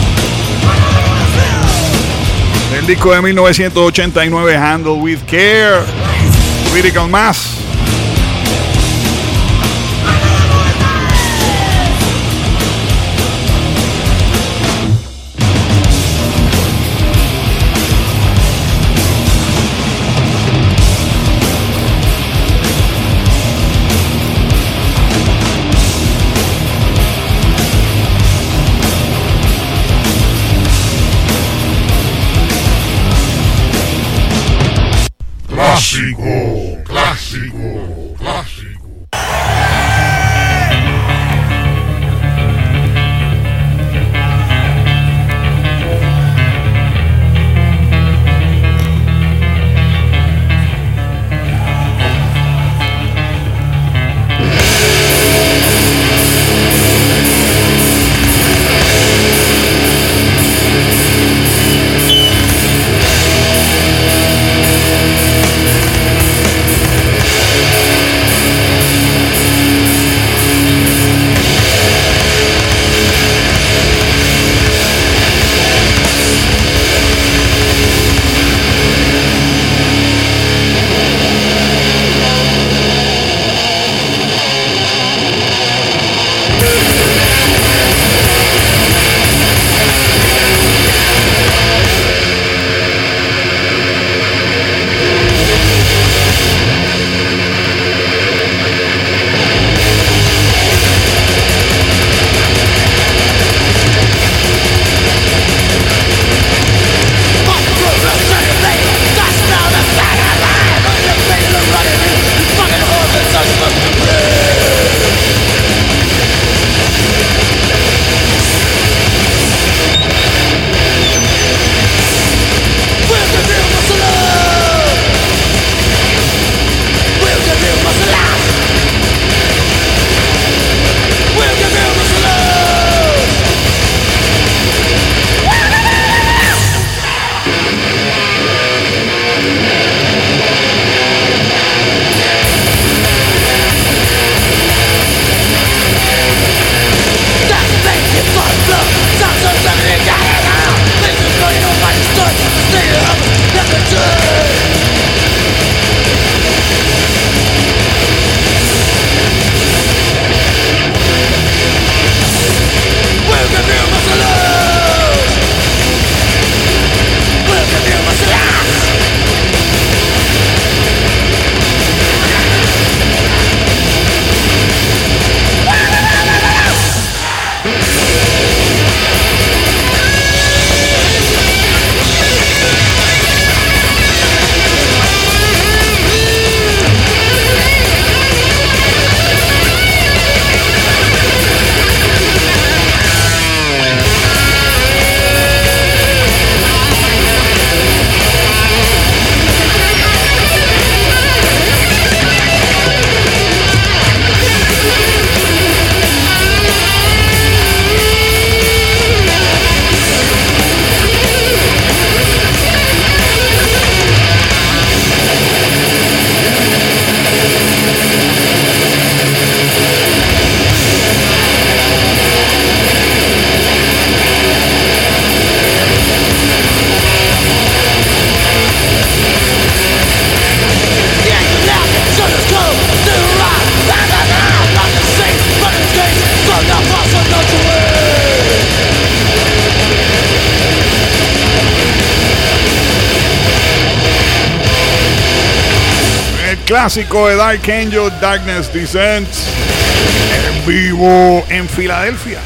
del disco de mil novecientos ochenta y nueve, Handle with Care, Critical Mass. Clásico, clásico. clásico de Dark Angel, Darkness Descents, en vivo en Filadelfia.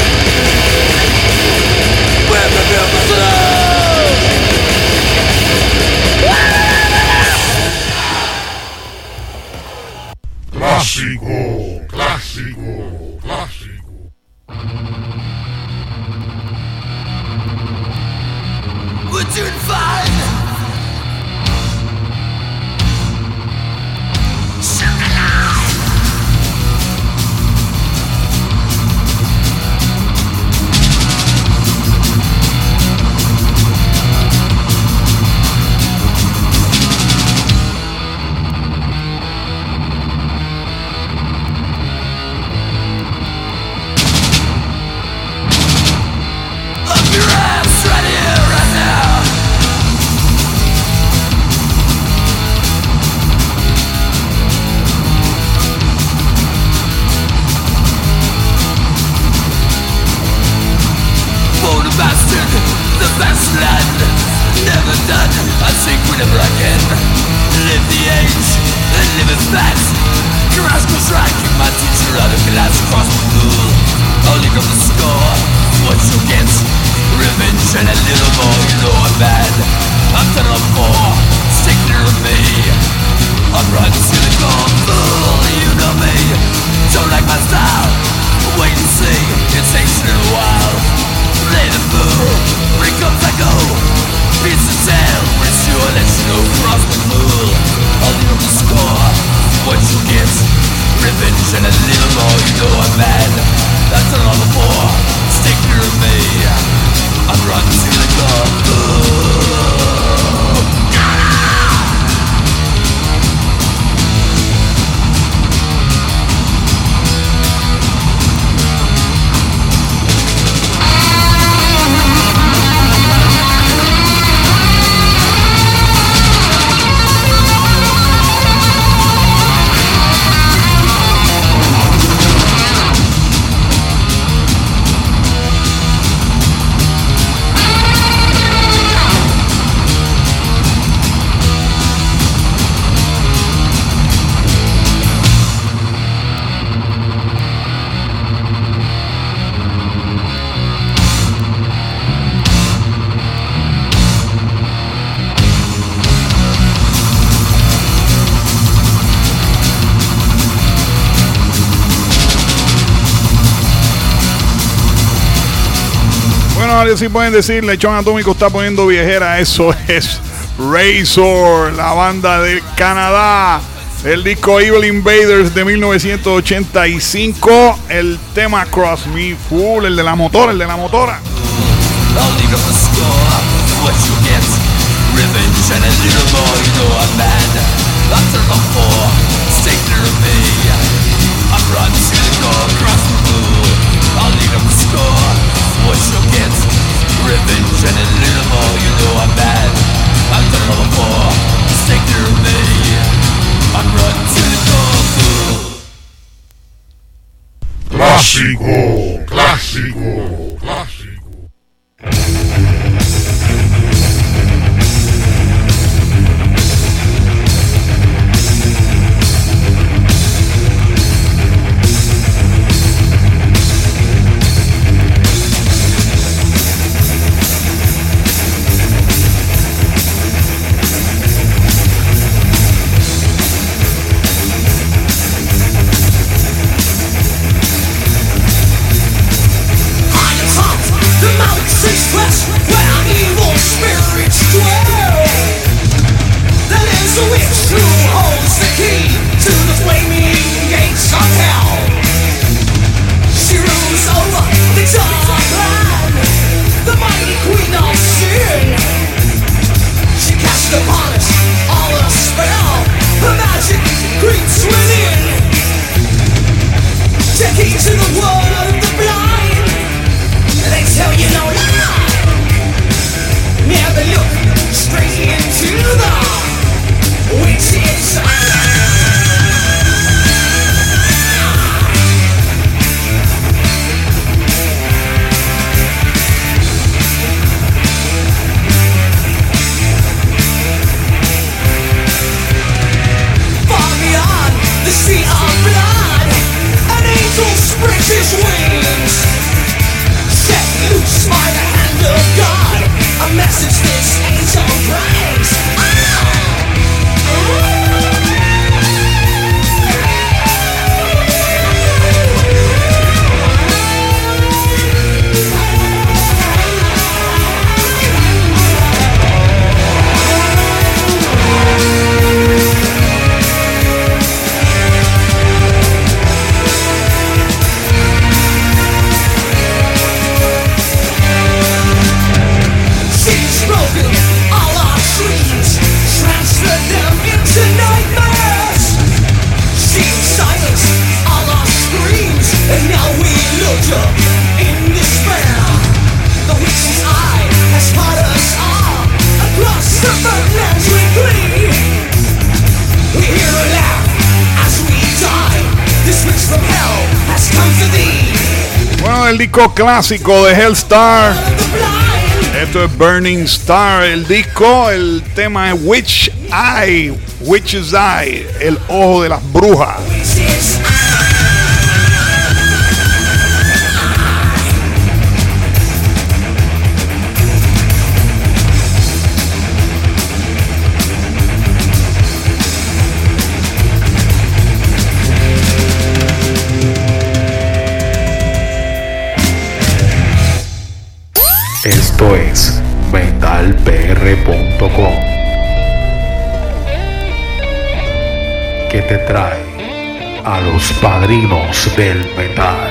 Clásico, clásico, clásico. We're doing fine. Si pueden decir, Lechón Atómico está poniendo viejera. Eso es Razor, la banda de Canadá. El disco Evil Invaders de mil novecientos ochenta y cinco. El tema Cross Me Full, el de la motora, el de la motora. Revenge and a little more, you know I'm bad. I've done all before, stay clear of me. I'm running to the cold. Clásico, clásico, clásico. Fire, his wings. Set loose by the hand of God, a message this angel brings. Bueno, el disco clásico de Hellstar. Esto es Burning Star. El disco, el tema es Witch Eye. Witch's Eye, el ojo de las brujas. Esto es metal p r punto com, que te trae a los padrinos del metal.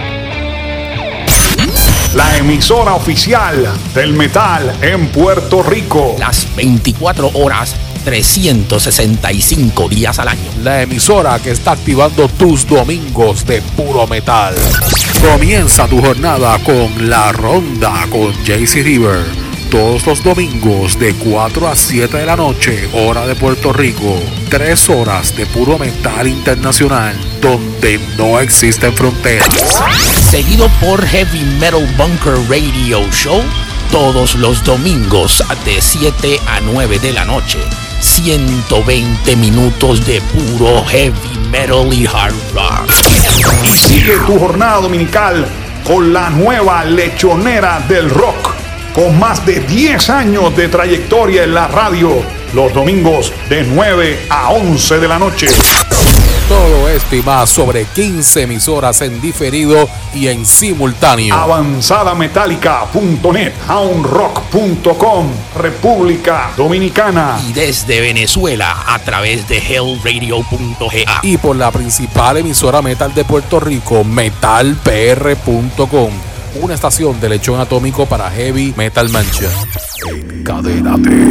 La emisora oficial del metal en Puerto Rico. Las veinticuatro horas, trescientos sesenta y cinco días al año. La emisora que está activando tus domingos de puro metal. Comienza tu jornada con La Ronda con J C River. Todos los domingos de cuatro a siete de la noche, hora de Puerto Rico. Tres horas de puro metal internacional, donde no existen fronteras. Seguido por Heavy Metal Bunker Radio Show, todos los domingos de siete a nueve de la noche. ciento veinte minutos de puro heavy metal y hard rock. Y sigue tu jornada dominical con la nueva lechonera del rock, con más de diez años de trayectoria en la radio, los domingos de nueve a once de la noche. Todo esto y más sobre quince emisoras en diferido y en simultáneo. avanzada metálica punto net, hound rock punto com, República Dominicana. Y desde Venezuela a través de hell radio punto g a. Y por la principal emisora metal de Puerto Rico, metal p r punto com, una estación de lechón atómico para Heavy Metal Mansion. Encadénate.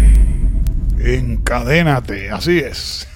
Encadénate, así es.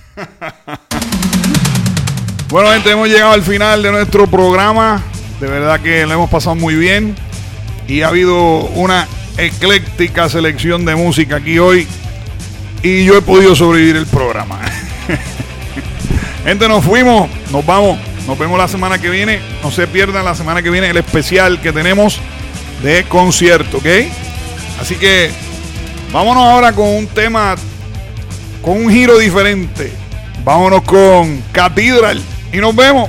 Bueno, gente, hemos llegado al final de nuestro programa. De verdad que lo hemos pasado muy bien. Y ha habido una ecléctica selección de música aquí hoy. Y yo he podido sobrevivir el programa. Gente, nos fuimos. Nos vamos. Nos vemos la semana que viene. No se pierdan la semana que viene el especial que tenemos de concierto, ¿ok? Así que vámonos ahora con un tema, con un giro diferente. Vámonos con Cathedral y nos vemos.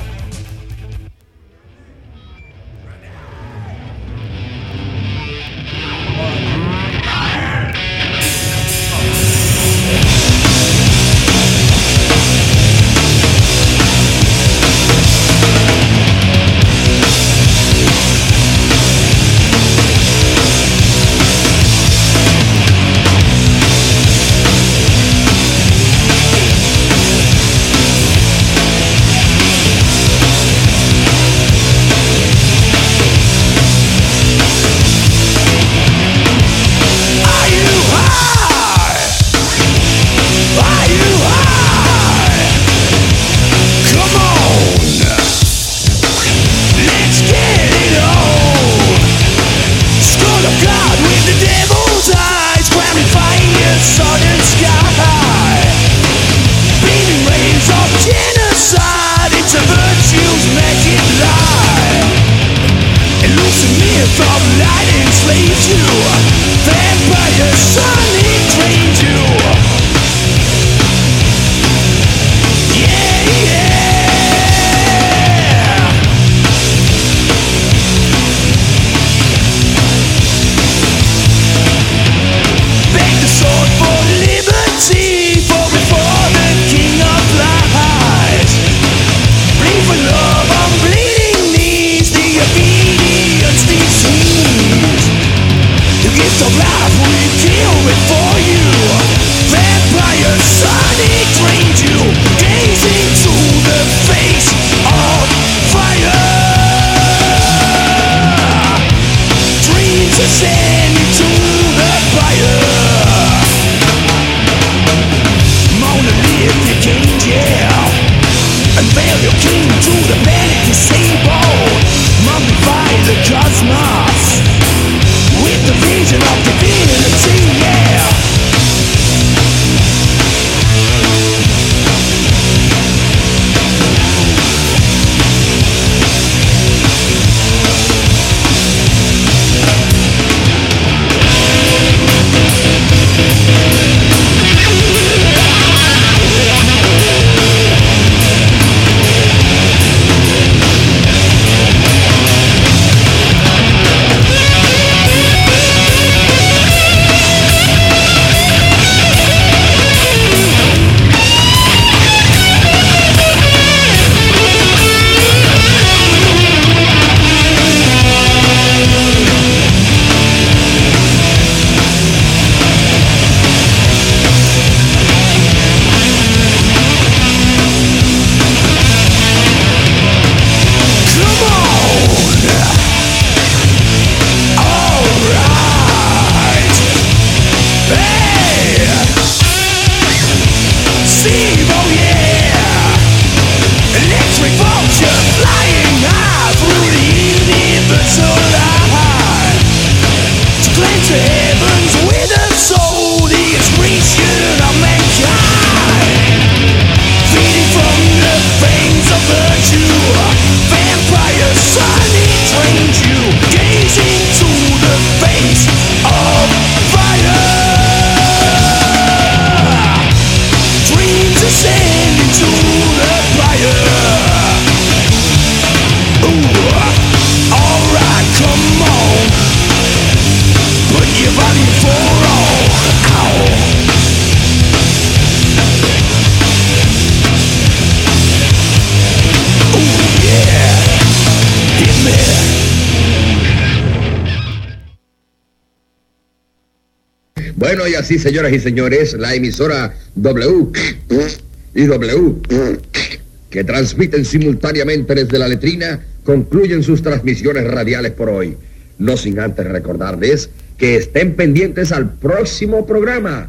Bueno, y así, señoras y señores, la emisora W y W, que transmiten simultáneamente desde la letrina, concluyen sus transmisiones radiales por hoy. No sin antes recordarles que estén pendientes al próximo programa.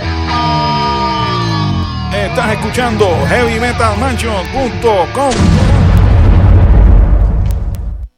Estás escuchando heavy metal mansion punto com.